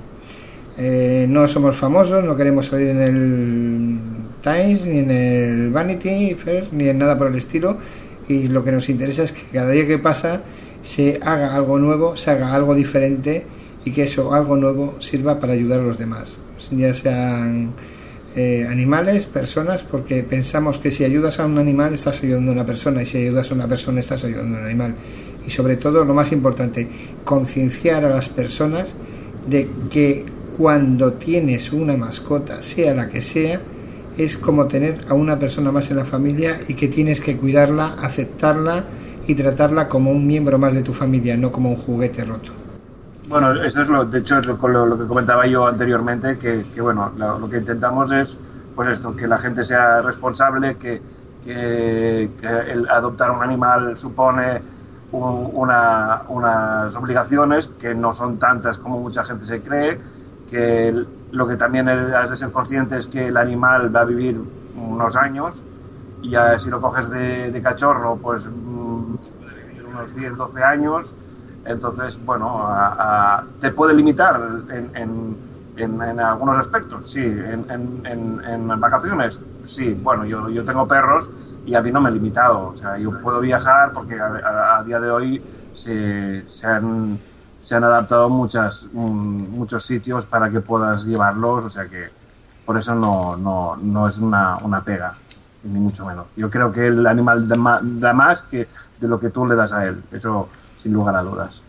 Eh, no somos famosos, no queremos salir en el Times, ni en el Vanity Fair, ni en nada por el estilo, y lo que nos interesa es que cada día que pasa se haga algo nuevo, se haga algo diferente, y que eso, algo nuevo, sirva para ayudar a los demás, ya sean eh, animales, personas, porque pensamos que si ayudas a un animal estás ayudando a una persona, y si ayudas a una persona estás ayudando a un animal. Y sobre todo, lo más importante, concienciar a las personas de que cuando tienes una mascota, sea la que sea, es como tener a una persona más en la familia y que tienes que cuidarla, aceptarla y tratarla como un miembro más de tu familia, no como un juguete roto. Bueno, eso es lo, de hecho es lo, lo, lo que comentaba yo anteriormente, que, que bueno, lo, lo que intentamos es, pues esto, que la gente sea responsable, que, que, que el adoptar un animal supone un, una, unas obligaciones que no son tantas como mucha gente se cree, que lo que también has de ser consciente es que el animal va a vivir unos años, y ya si lo coges de, de cachorro, pues puede vivir unos diez, doce años. Entonces, bueno, a, a, te puede limitar en, en, en, en algunos aspectos, sí, en, en, en, en vacaciones, sí, bueno, yo, yo tengo perros y a mí no me he limitado, o sea, yo puedo viajar porque a, a, a día de hoy se, se, han, se han adaptado muchas, um, muchos sitios para que puedas llevarlos, o sea que por eso no, no, no es una, una pega, ni mucho menos. Yo creo que el animal da más, da más que de lo que tú le das a él, eso sin lugar a dudas.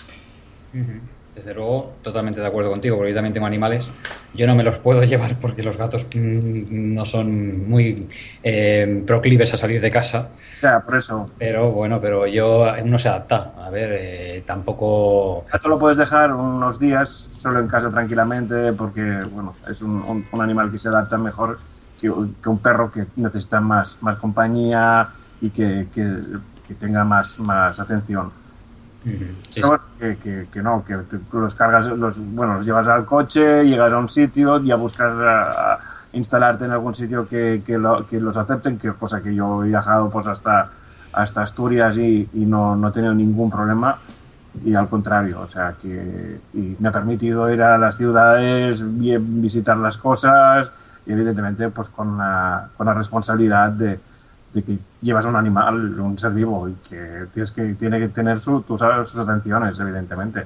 Desde luego, totalmente de acuerdo contigo, porque yo también tengo animales. Yo no me los puedo llevar porque los gatos mmm, no son muy eh, proclives a salir de casa. Ya, por eso. Pero bueno, pero yo uno se adapta. A ver, eh, tampoco... El gato lo puedes dejar unos días solo en casa tranquilamente porque, bueno, es un, un, un animal que se adapta mejor que, que un perro que necesita más, más compañía y que, que, que tenga más, más atención. Sí, pero que, que, que no, que tú los cargas, los, bueno, los llevas al coche, llegas a un sitio, ya buscas a, a, instalarte en algún sitio que, que, lo, que los acepten, que cosa que yo he viajado pues hasta, hasta Asturias y, y no, no he tenido ningún problema, y al contrario, o sea que y me ha permitido ir a las ciudades, visitar las cosas, y evidentemente pues con la, con la responsabilidad de, de que llevas un animal, un ser vivo, y que tienes que tiene que tener su, tus, sus atenciones, evidentemente.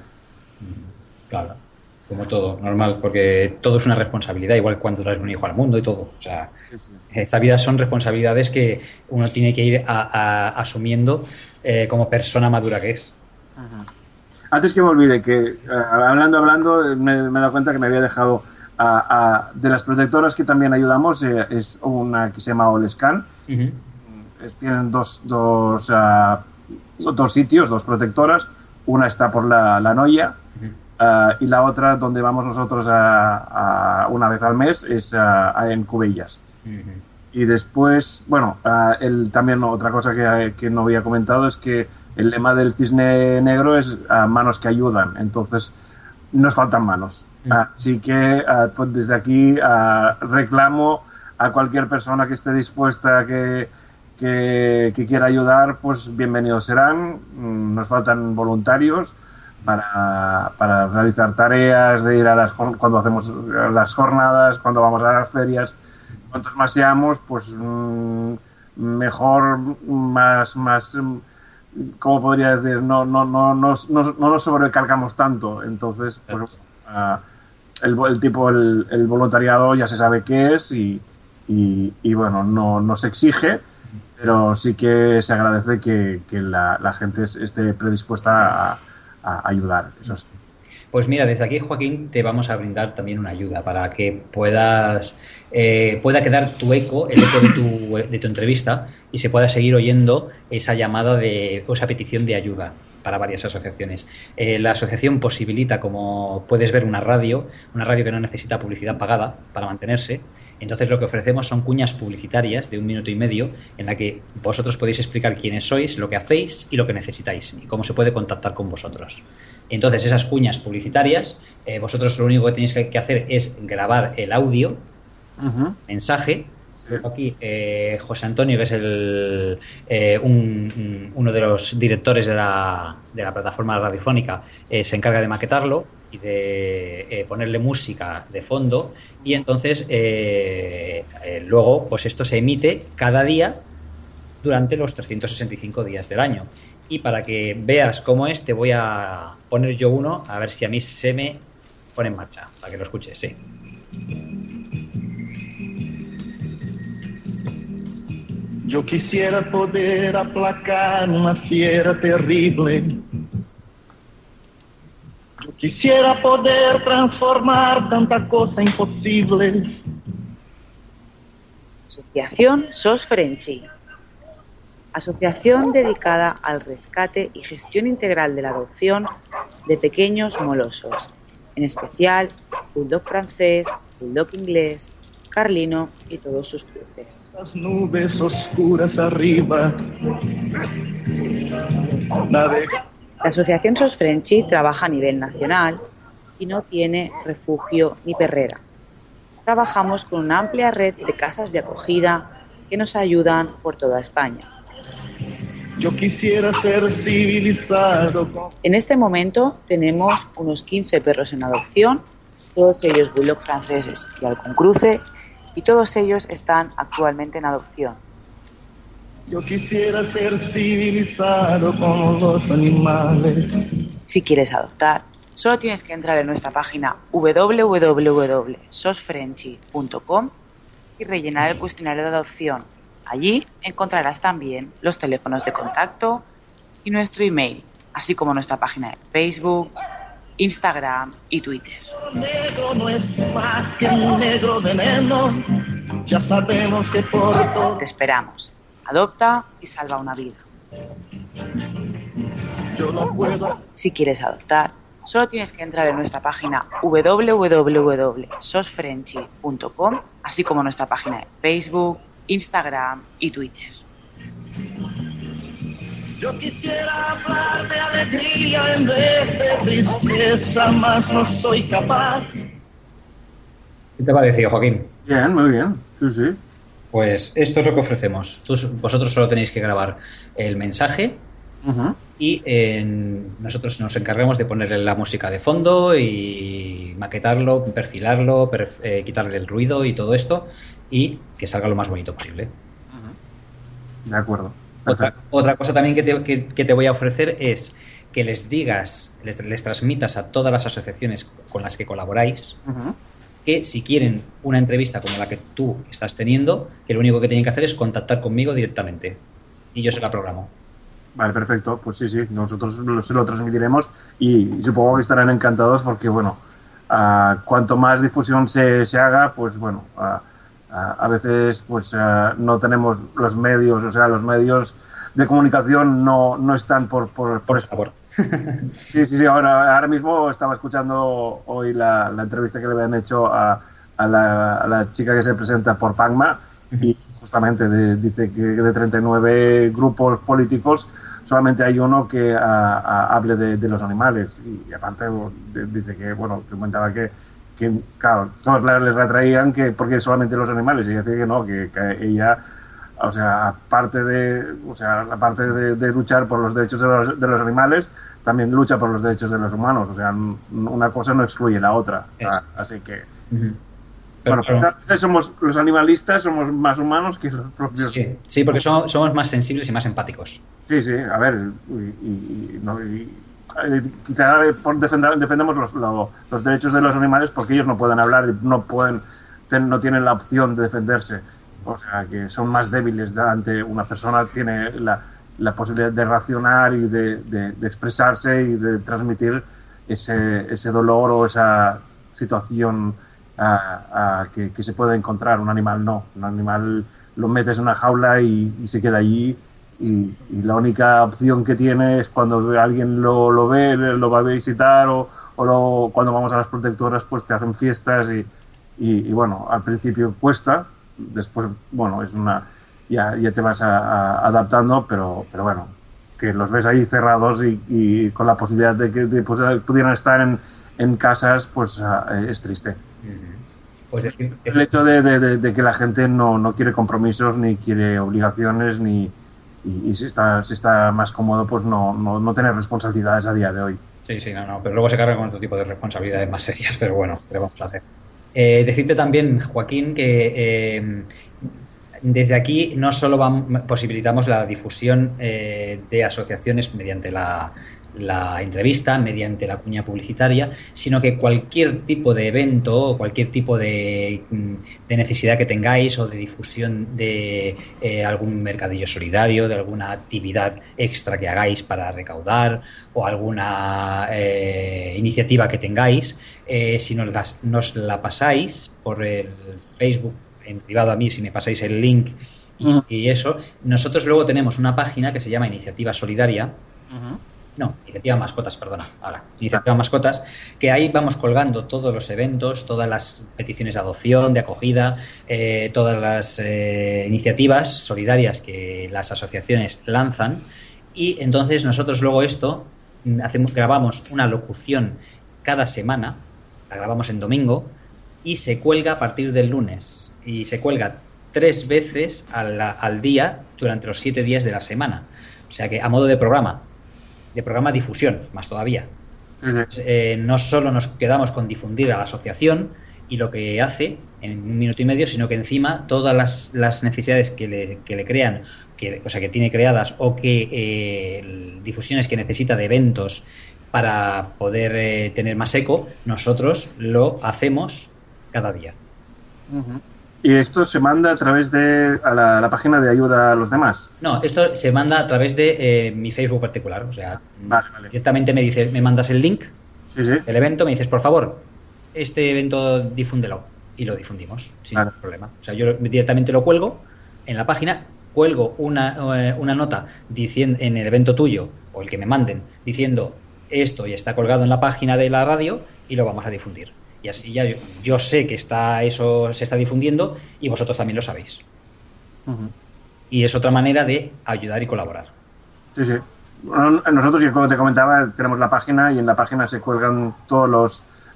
Claro, como todo, normal, porque todo es una responsabilidad, igual cuando traes un hijo al mundo y todo. O sea, sí, sí. Esta vida son responsabilidades que uno tiene que ir a, a, asumiendo eh, como persona madura que es. Ajá. Antes que me olvide, que uh, hablando, hablando, me, me he dado cuenta que me había dejado a, a, de las protectoras que también ayudamos, eh, es una que se llama Olescan. Uh-huh. Es, tienen dos, dos, uh, dos sitios, dos protectoras. Una está por la, la Noia, uh-huh. uh, y la otra, donde vamos nosotros a, a una vez al mes, es uh, en Cubellas. Uh-huh. Y después, bueno, uh, el, también otra cosa que, que no había comentado es que el lema del cisne negro es uh, manos que ayudan, entonces nos faltan manos. Uh, así que uh, pues desde aquí uh, reclamo a cualquier persona que esté dispuesta, que, que, que quiera ayudar, pues bienvenidos serán. Mm, nos faltan voluntarios para, para realizar tareas, de ir a las cuando hacemos las jornadas, cuando vamos a las ferias. Cuantos más seamos, pues mm, mejor, más, más, ¿cómo podría decir? No, no, no, no, no, no nos sobrecargamos tanto. Entonces, pues, uh, el, el tipo, el, el voluntariado ya se sabe qué es y, y, y bueno, no, no se exige, pero sí que se agradece que, que la, la gente esté predispuesta a, a ayudar. Eso sí. Pues mira, desde aquí, Joaquín, te vamos a brindar también una ayuda para que puedas eh, pueda quedar tu eco, el eco de tu, de tu entrevista, y se pueda seguir oyendo esa llamada de, o esa petición de ayuda para varias asociaciones. Eh, la asociación posibilita, como puedes ver, una radio, una radio que no necesita publicidad pagada para mantenerse. Entonces lo que ofrecemos son cuñas publicitarias de un minuto y medio en la que vosotros podéis explicar quiénes sois, lo que hacéis y lo que necesitáis y cómo se puede contactar con vosotros. Entonces esas cuñas publicitarias, eh, vosotros lo único que tenéis que hacer es grabar el audio, uh-huh. mensaje. Aquí eh, José Antonio, que es el, eh, un, uno de los directores de la, de la plataforma radiofónica, eh, se encarga de maquetarlo y de eh, ponerle música de fondo, y entonces eh, eh, luego pues esto se emite cada día durante los trescientos sesenta y cinco días del año. Y para que veas cómo es, te voy a poner yo uno, a ver si a mí se me pone en marcha, para que lo escuches, sí. Yo quisiera poder aplacar una fiera terrible. Yo quisiera poder transformar tanta cosa imposible. Asociación SOS Frenchy. Asociación dedicada al rescate y gestión integral de la adopción de pequeños molosos, en especial bulldog francés, bulldog inglés, carlino y todos sus cruces. Las nubes oscuras arriba. Navega. La Asociación SOS Frenchy trabaja a nivel nacional y no tiene refugio ni perrera. Trabajamos con una amplia red de casas de acogida que nos ayudan por toda España. Yo quisiera ser civilizado. Con... En este momento tenemos unos quince perros en adopción, todos ellos bulldog franceses y halcón cruce, y todos ellos están actualmente en adopción. Yo quisiera ser civilizado como los animales. Si quieres adoptar, solo tienes que entrar en nuestra página doble u doble u doble u punto sos frenchy punto com y rellenar el cuestionario de adopción. Allí encontrarás también los teléfonos de contacto y nuestro email, así como nuestra página de Facebook, Instagram y Twitter. Negro no es más que un negro veneno. Ya sabemos que por todo... Te esperamos. Adopta y salva una vida. Yo no puedo. Si quieres adoptar, solo tienes que entrar en nuestra página doble u doble u doble u punto sos frenchy punto com, así como nuestra página de Facebook, Instagram y Twitter. Yo quisiera hablar de alegría en vez de tristeza, mas no soy capaz. ¿Qué te ha parecido, Joaquín? Bien, muy bien. Sí, sí. Pues esto es lo que ofrecemos. Tú- vosotros solo tenéis que grabar el mensaje Ujú. y eh, nosotros nos encargamos de ponerle la música de fondo y maquetarlo, perfilarlo, per- eh, quitarle el ruido y todo esto y que salga lo más bonito posible. De acuerdo. Otra, Perfecto. otra cosa también que te, que- que te voy a ofrecer es que les digas, les, les transmitas a todas las asociaciones con las que colaboráis Ujú. que si quieren una entrevista como la que tú estás teniendo, que lo único que tienen que hacer es contactar conmigo directamente y yo se la programo. Vale, perfecto. Pues sí, sí, nosotros lo, se lo transmitiremos y, y supongo que estarán encantados porque, bueno, ah, cuanto más difusión se, se haga, pues bueno, ah, ah, a veces pues ah, no tenemos los medios, o sea, los medios de comunicación no, no están por, por, por Por eso. favor. Sí, sí, sí. Ahora, ahora mismo estaba escuchando hoy la, la entrevista que le habían hecho a, a, la, a la chica que se presenta por PACMA y justamente de- dice que de treinta y nueve grupos políticos solamente hay uno que a- a- hable de, de los animales y, y aparte de- dice que, bueno, que comentaba que, que claro, todos la- les retraían que porque solamente los animales y ella decía que no, que, que ella, o sea, aparte de, o sea, aparte de, de luchar por los derechos de los, de los animales, también lucha por los derechos de los humanos. O sea, n- una cosa no excluye la otra. Eso. Ah, así que, Ujú. Pero- bueno, pero- quizás somos los animalistas, somos más humanos que los propios. sí, sí, porque somos, somos más sensibles y más empáticos. Sí, sí, a ver, y, y- y- no, y- eh, quizá por defender- defendemos los, lo- los derechos de los animales porque ellos no pueden hablar y no pueden, ten- no tienen la opción de defenderse. O sea, que son más débiles de- ante una persona, tiene la, la posibilidad de racionar y de, de- de expresarse y de transmitir ese, ese dolor o esa situación ah, ah, que, que se puede encontrar. Un animal no, un animal lo metes en una jaula y, y se queda allí y, y la única opción que tiene es cuando alguien lo, lo ve, lo va a visitar o, o lo- cuando vamos a las protectoras pues te hacen fiestas y, y, y bueno, al principio cuesta, después, bueno, es una ya, ya te vas a, a- adaptando, pero, pero bueno, que los ves ahí cerrados y, y con la posibilidad de que de, pues, pudieran estar en, en casas, pues ah, es triste. Pues decir- El hecho de, de- de- de que la gente no, no quiere compromisos, ni quiere obligaciones, ni y, y si está si está más cómodo, pues no, no, no tener responsabilidades a día de hoy. Sí, sí, no, no, pero luego se carga con otro tipo de responsabilidades más serias, pero bueno, ¿qué le vamos a hacer? Eh, decirte también, Joaquín, que eh, desde aquí no solo vam- posibilitamos la difusión eh, de asociaciones mediante la, la entrevista, mediante la cuña publicitaria, sino que cualquier tipo de evento o cualquier tipo de, mm, de necesidad que tengáis o de difusión de eh, algún mercadillo solidario, de alguna actividad extra que hagáis para recaudar o alguna eh, iniciativa que tengáis, eh, si nos, las- nos la pasáis por el Facebook en privado a mí, si me pasáis el link y, y eso, nosotros luego tenemos una página que se llama Iniciativa Solidaria. No, Iniciativa Mascotas, perdona. Ahora, Iniciativa Mascotas, que ahí vamos colgando todos los eventos, todas las peticiones de adopción, de acogida, eh, todas las eh, iniciativas solidarias que las asociaciones lanzan. Y entonces nosotros luego esto mm, hacemos, grabamos una locución cada semana, la grabamos en domingo y se cuelga a partir del lunes. Y se cuelga tres veces al, al día durante los siete días de la semana. O sea que a modo de programa. De programa difusión, más todavía. Sí, sí. Eh, no solo nos quedamos con difundir a la asociación y lo que hace en un minuto y medio, sino que encima todas las, las necesidades que le, que le crean, que, o sea, que tiene creadas o que eh, difusiones que necesita de eventos para poder eh, tener más eco, nosotros lo hacemos cada día. Y esto se manda a través de a la, a la página de ayuda a los demás. No, esto se manda a través de eh, mi Facebook particular, o sea, Vale, vale. directamente me dices, me mandas el link Sí, sí. del evento, me dices, por favor, este evento difúndelo y lo difundimos sin Claro. problema. O sea, yo directamente lo cuelgo en la página, cuelgo una, eh, una nota diciendo en el evento tuyo o el que me manden diciendo esto y está colgado en la página de la radio y lo vamos a difundir. Y así ya yo, yo sé que está eso se está difundiendo y vosotros también lo sabéis. Ujú. Y es otra manera de ayudar y colaborar. Sí, sí. Bueno, nosotros, como te comentaba, tenemos la página y en la página se cuelgan todos los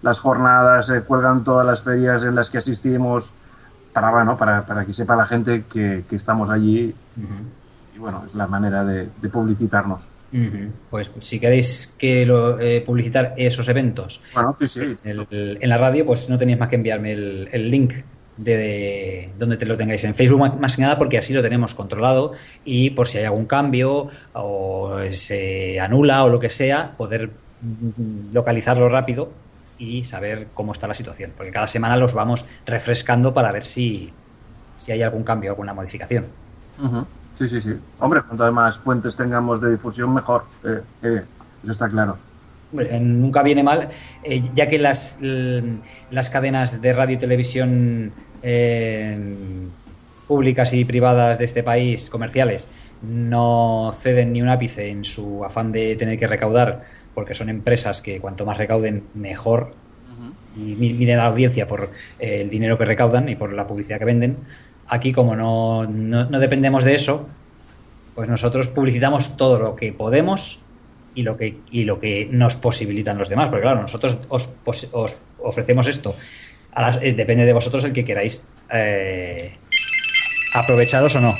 las jornadas, se cuelgan todas las ferias en las que asistimos, para bueno, para, para que sepa la gente que, que estamos allí. Uh-huh. Y bueno, es la manera de, de publicitarnos. Uh-huh. Pues si queréis que lo, eh, publicitar esos eventos bueno, sí, sí. En, el, en la radio, pues no tenéis más que enviarme el, el link de, de donde te lo tengáis en Facebook, más que nada porque así lo tenemos controlado y por si hay algún cambio o se anula o lo que sea, poder localizarlo rápido y saber cómo está la situación, porque cada semana los vamos refrescando para ver si, si hay algún cambio, alguna modificación. Uh-huh. Sí, sí, sí. Hombre, cuanto más fuentes tengamos de difusión, mejor. Eh, eh, eso está claro. Hombre, nunca viene mal, eh, ya que las, las cadenas de radio y televisión eh, públicas y privadas de este país, comerciales, no ceden ni un ápice en su afán de tener que recaudar, porque son empresas que cuanto más recauden, mejor. Uh-huh. Y miren a la audiencia por eh, el dinero que recaudan y por la publicidad que venden. Aquí, como no, no, no dependemos de eso, pues nosotros publicitamos todo lo que podemos y lo que, y lo que nos posibilitan los demás. Porque claro, nosotros os, os ofrecemos esto. A las, eh, depende de vosotros el que queráis eh, aprovecharos o no.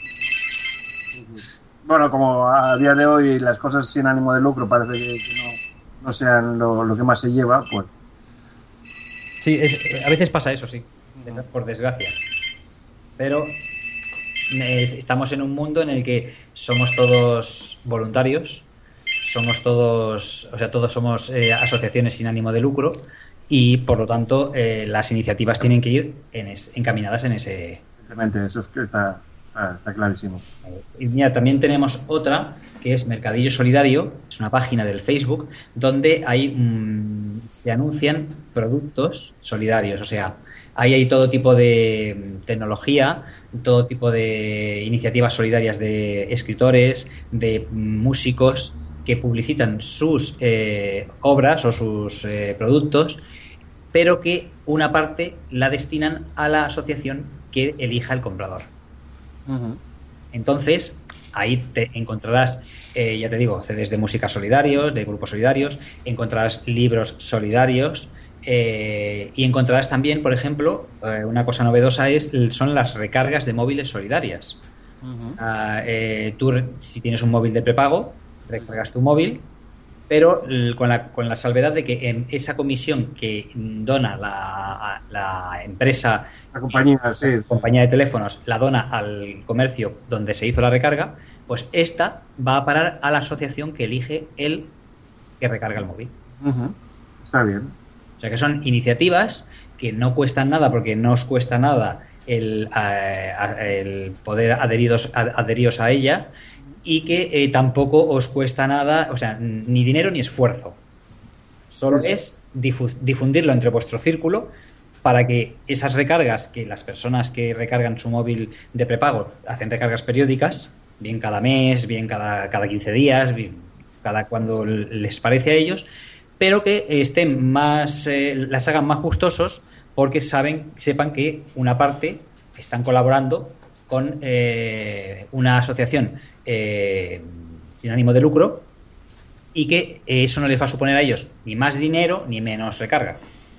Bueno, como a día de hoy las cosas sin ánimo de lucro parece que, que no, no sean lo, lo que más se lleva, pues... Sí, es, a veces pasa eso, sí, por desgracia. Pero estamos en un mundo en el que somos todos voluntarios, somos todos, o sea, todos somos eh, asociaciones sin ánimo de lucro y, por lo tanto, eh, las iniciativas tienen que ir en es, encaminadas en ese... Simplemente, eso es que está, está, está clarísimo. Y mira, también tenemos otra que es Mercadillo Solidario, es una página del Facebook donde hay mmm, se anuncian productos solidarios, o sea... Ahí hay todo tipo de tecnología, todo tipo de iniciativas solidarias de escritores, de músicos que publicitan sus eh, obras o sus eh, productos, pero que una parte la destinan a la asociación que elija el comprador. Uh-huh. Entonces, ahí te encontrarás, eh, ya te digo, C Ds de música solidarios, de grupos solidarios, encontrarás libros solidarios. Eh, y encontrarás también, por ejemplo, eh, una cosa novedosa es son las recargas de móviles solidarias. Uh-huh. uh, eh, tú, si tienes un móvil de prepago, recargas tu móvil, pero l- con, la, con la salvedad de que en esa comisión que dona la, la empresa, la compañía, sí. compañía de teléfonos, la dona al comercio donde se hizo la recarga, pues esta va a parar a la asociación que elige el que recarga el móvil. Uh-huh. Está bien. O sea que son iniciativas que no cuestan nada porque no os cuesta nada el, eh, el poder adheridos, adheriros a ella y que eh, tampoco os cuesta nada, o sea, ni dinero ni esfuerzo. Solo es difu- difundirlo entre vuestro círculo para que esas recargas, que las personas que recargan su móvil de prepago hacen recargas periódicas, bien cada mes, bien cada, cada quince días, bien cada cuando les parece a ellos, pero que estén más, eh, las hagan más gustosos porque saben, sepan que una parte están colaborando con eh, una asociación eh, sin ánimo de lucro y que eso no les va a suponer a ellos ni más dinero ni menos recarga.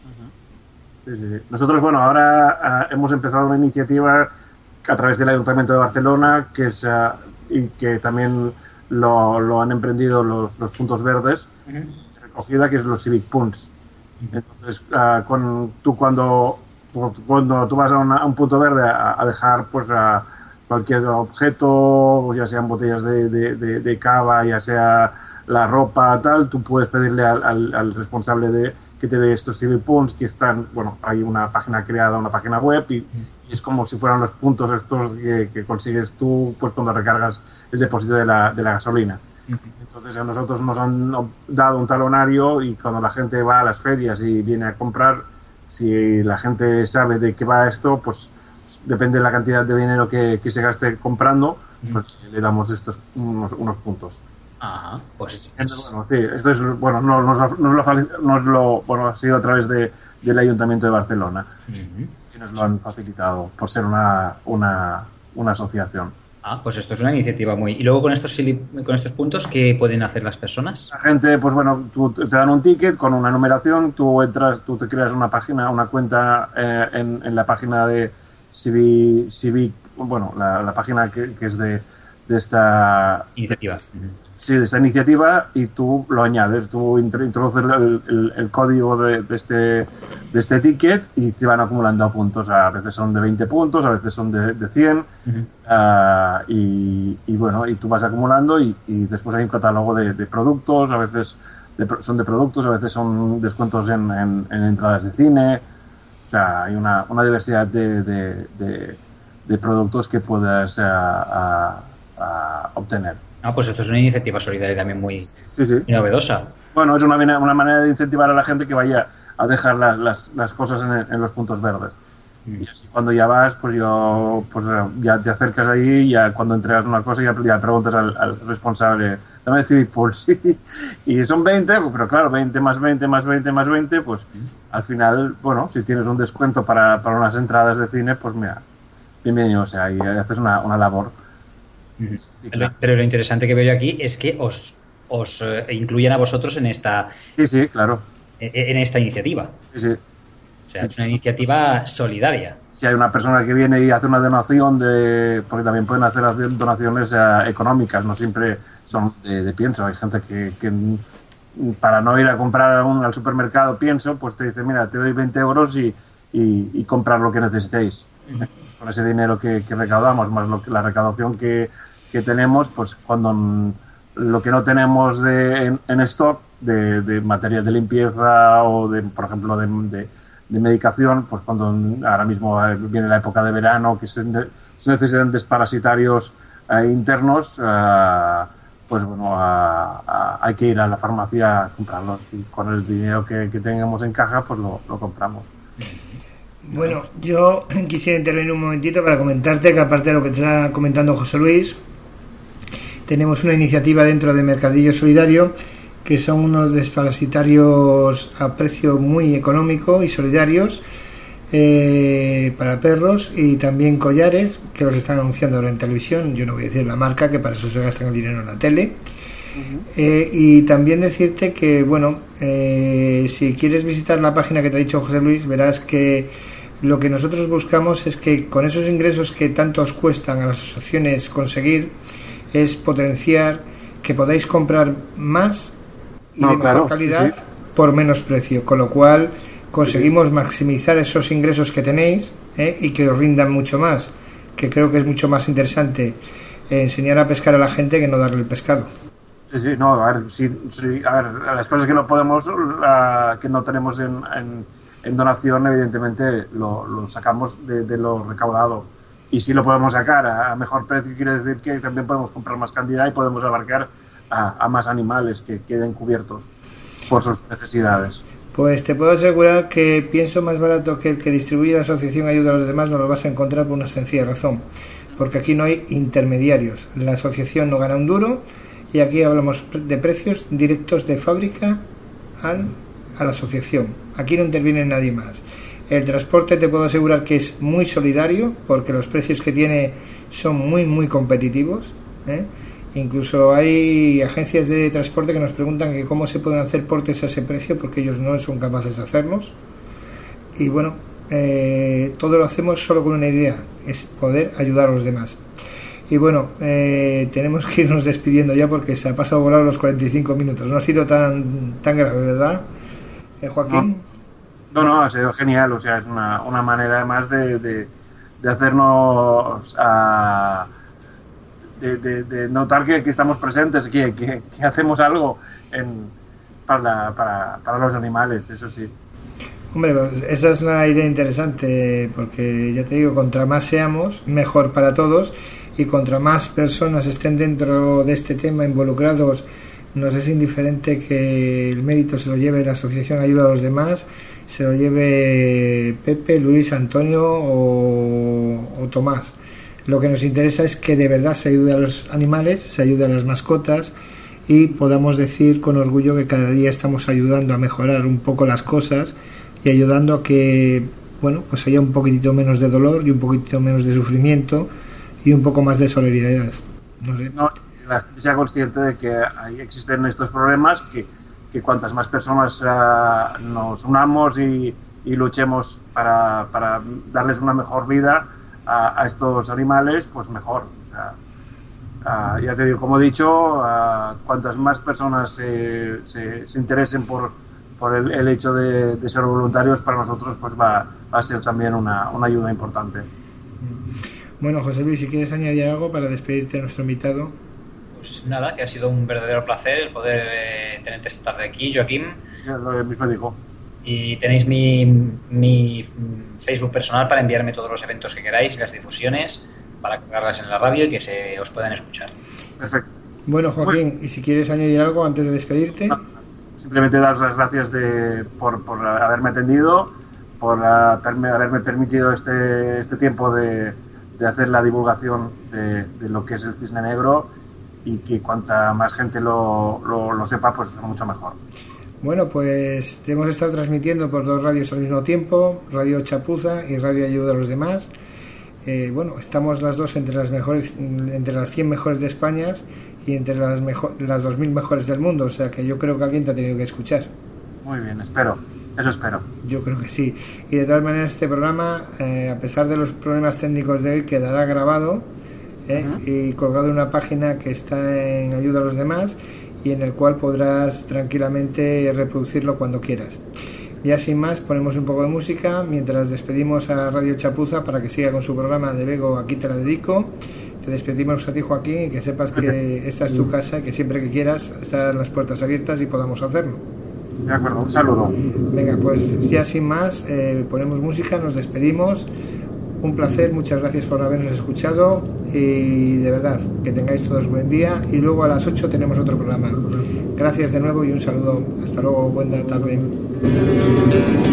Sí, sí, sí. Nosotros, bueno, ahora uh, hemos empezado una iniciativa a través del Ayuntamiento de Barcelona que es, uh, y que también lo, lo han emprendido los, los puntos verdes. Uh-huh. Recogida, que es los Civic Punts. Entonces, uh, con, tú cuando, cuando tú vas a, una, a un punto verde a, a dejar pues a cualquier objeto, ya sean botellas de, de, de, de cava, ya sea la ropa, tal, tú puedes pedirle al, al, al responsable de que te dé estos Civic Punts, que están, bueno, hay una página creada, una página web, y, y es como si fueran los puntos estos que, que consigues tú pues cuando recargas el depósito de la, de la gasolina. Entonces a nosotros nos han dado un talonario y cuando la gente va a las ferias y viene a comprar, si la gente sabe de qué va esto, pues depende de la cantidad de dinero que, que se gaste comprando, pues le damos estos unos, unos puntos. Ajá, pues... Entonces, bueno, sí, esto es, bueno, nos, nos, nos, lo, nos lo, bueno, ha sido a través de, del Ayuntamiento de Barcelona, uh-huh. que nos lo han facilitado por ser una, una, una asociación. Ah, pues esto es una iniciativa muy... Y luego con estos con estos puntos, ¿qué pueden hacer las personas? La gente, pues bueno, tú, te dan un ticket con una numeración, tú entras, tú te creas una página, una cuenta eh, en, en la página de Civic, Civic bueno, la, la página que, que es de, de esta... Iniciativa. Sí, de esta iniciativa, y tú lo añades, tú introduces el, el, el código de, de, este, de este ticket y te van acumulando puntos. A veces son de veinte puntos, a veces son de, de cien, uh-huh. uh, y, y bueno, y tú vas acumulando y, y después hay un catálogo de, de productos, a veces de, son de productos, a veces son descuentos en, en, en entradas de cine. O sea, hay una, una diversidad de, de, de, de productos que puedas uh, uh, uh, obtener. Ah, pues esto es una iniciativa solidaria también muy, sí, sí. muy novedosa. Bueno, es una, una manera de incentivar a la gente que vaya a dejar las, las, las cosas en, en los puntos verdes. Mm. Y así cuando ya vas, pues yo pues ya te acercas ahí y ya cuando entregas una cosa ya, ya preguntas al, al responsable, dame Civic Pulse. Y son veinte, pero claro, veinte más veinte más veinte más veinte, pues mm. al final, bueno, si tienes un descuento para, para unas entradas de cine, pues mira, bienvenido, o sea, y haces una, una labor. Mm. Sí, claro. Pero lo interesante que veo yo aquí es que os, os eh, incluyen a vosotros en esta sí, sí, claro. en, en esta iniciativa. Sí, sí. O sea, es una iniciativa solidaria. Si hay una persona que viene y hace una donación, de porque también pueden hacer donaciones eh, económicas, no siempre son de, de pienso. Hay gente que, que para no ir a comprar un, al supermercado pienso, pues te dice, mira, te doy veinte euros y, y, y comprar lo que necesitéis. Uh-huh. Con ese dinero que, que recaudamos, más lo que, la recaudación que que tenemos, pues cuando lo que no tenemos de, en, en stock de, de materias de limpieza o de, por ejemplo, de, de, de medicación, pues cuando ahora mismo viene la época de verano que se, se necesitan desparasitarios eh, internos, eh, pues bueno, a, a, hay que ir a la farmacia a comprarlos y con el dinero que, que tengamos en caja, pues lo, lo compramos. Bueno, yo quisiera intervenir un momentito para comentarte que aparte de lo que te está comentando José Luis, tenemos una iniciativa dentro de Mercadillo Solidario que son unos desparasitarios a precio muy económico y solidarios eh, para perros, y también collares que los están anunciando ahora en televisión. Yo no voy a decir la marca, que para eso se gastan el dinero en la tele. Uh-huh. eh, y también decirte que, bueno, eh, si quieres visitar la página que te ha dicho José Luis, verás que lo que nosotros buscamos es que con esos ingresos que tanto os cuestan a las asociaciones conseguir, es potenciar que podáis comprar más y no, de mejor claro, calidad sí, sí. por menos precio, con lo cual conseguimos sí. maximizar esos ingresos que tenéis ¿eh? y que os rindan mucho más, que creo que es mucho más interesante enseñar a pescar a la gente que no darle el pescado. Sí, sí, no, a ver, sí, sí, a ver, las cosas que no podemos, uh, que no tenemos en, en, en donación, evidentemente lo, lo sacamos de, de lo recaudado. Y si lo podemos sacar a mejor precio, quiere decir que también podemos comprar más cantidad y podemos abarcar a, a más animales que queden cubiertos por sus necesidades. Pues te puedo asegurar que pienso más barato que el que distribuye la asociación Ayuda a los Demás no lo vas a encontrar por una sencilla razón, porque aquí no hay intermediarios. La asociación no gana un duro y aquí hablamos de precios directos de fábrica al, a la asociación. Aquí no interviene nadie más. El transporte te puedo asegurar que es muy solidario, porque los precios que tiene son muy muy competitivos, ¿eh? Incluso hay agencias de transporte que nos preguntan que cómo se pueden hacer portes a ese precio, porque ellos no son capaces de hacerlos. Y bueno, eh, todo lo hacemos solo con una idea, es poder ayudar a los demás. Y bueno, eh, tenemos que irnos despidiendo ya porque se ha pasado a volar los cuarenta y cinco minutos. No ha sido tan tan grave, ¿verdad, eh, Joaquín? No. No, no, ha sido genial, o sea, es una, una manera además de, de, de hacernos, uh, de, de, de notar que, que estamos presentes, que, que, que hacemos algo en, para, para, para los animales, eso sí. Hombre, pues esa es una idea interesante, porque ya te digo, contra más seamos, mejor para todos, y contra más personas estén dentro de este tema involucrados, nos es indiferente que el mérito se lo lleve la Asociación Ayuda a los Demás, se lo lleve Pepe, Luis, Antonio o, o Tomás. Lo que nos interesa es que de verdad se ayude a los animales, se ayude a las mascotas y podamos decir con orgullo que cada día estamos ayudando a mejorar un poco las cosas y ayudando a que, bueno, pues haya un poquitito menos de dolor y un poquitito menos de sufrimiento y un poco más de solidaridad. No sé. No, la gente sea consciente de que ahí existen estos problemas, que, que cuantas más personas uh, nos unamos y, y luchemos para, para darles una mejor vida a, a estos animales, pues mejor. O sea, uh, ya te digo, como he dicho, uh, cuantas más personas se, se, se interesen por, por el, el hecho de, de ser voluntarios, para nosotros pues va, va a ser también una, una ayuda importante. Bueno, José Luis, si quieres añadir algo para despedirte de nuestro invitado. Pues nada, que ha sido un verdadero placer el poder eh, tenerte esta tarde aquí, Joaquín. Ya lo mismo digo. Y tenéis mi, mi Facebook personal para enviarme todos los eventos que queráis y las difusiones para colgarlas en la radio y que se os puedan escuchar. Perfecto. Bueno, Joaquín, y si quieres añadir algo antes de despedirte. No, simplemente dar las gracias de, por, por haberme atendido, por haberme, haberme permitido este, este tiempo de, de hacer la divulgación de, de lo que es el cisne negro, y que cuanta más gente lo, lo, lo sepa, pues es mucho mejor. Bueno, pues te hemos estado transmitiendo por dos radios al mismo tiempo, Radio Chapuza y Radio Ayuda a los Demás. Eh, bueno, estamos las dos entre las mejores, entre las cien mejores de España y entre las mejor, las dos mil mejores del mundo, o sea que yo creo que alguien te ha tenido que escuchar. Muy bien, espero, eso espero. Yo creo que sí. Y de todas maneras este programa, eh, a pesar de los problemas técnicos de hoy, quedará grabado ¿eh? uh-huh. y colgado en una página que está en Ayuda a los Demás y en el cual podrás tranquilamente reproducirlo cuando quieras. Ya sin más, ponemos un poco de música mientras despedimos a Radio Chapuza para que siga con su programa de Bego, aquí te la dedico. Te despedimos a ti, Joaquín, y que sepas que esta es tu casa y que siempre que quieras estarán las puertas abiertas y podamos hacerlo. De acuerdo, un saludo. Venga, pues ya sin más, eh, ponemos música, nos despedimos. Un placer, muchas gracias por habernos escuchado y de verdad, que tengáis todos buen día, y luego a las ocho tenemos otro programa. Gracias de nuevo y un saludo. Hasta luego, buena tarde.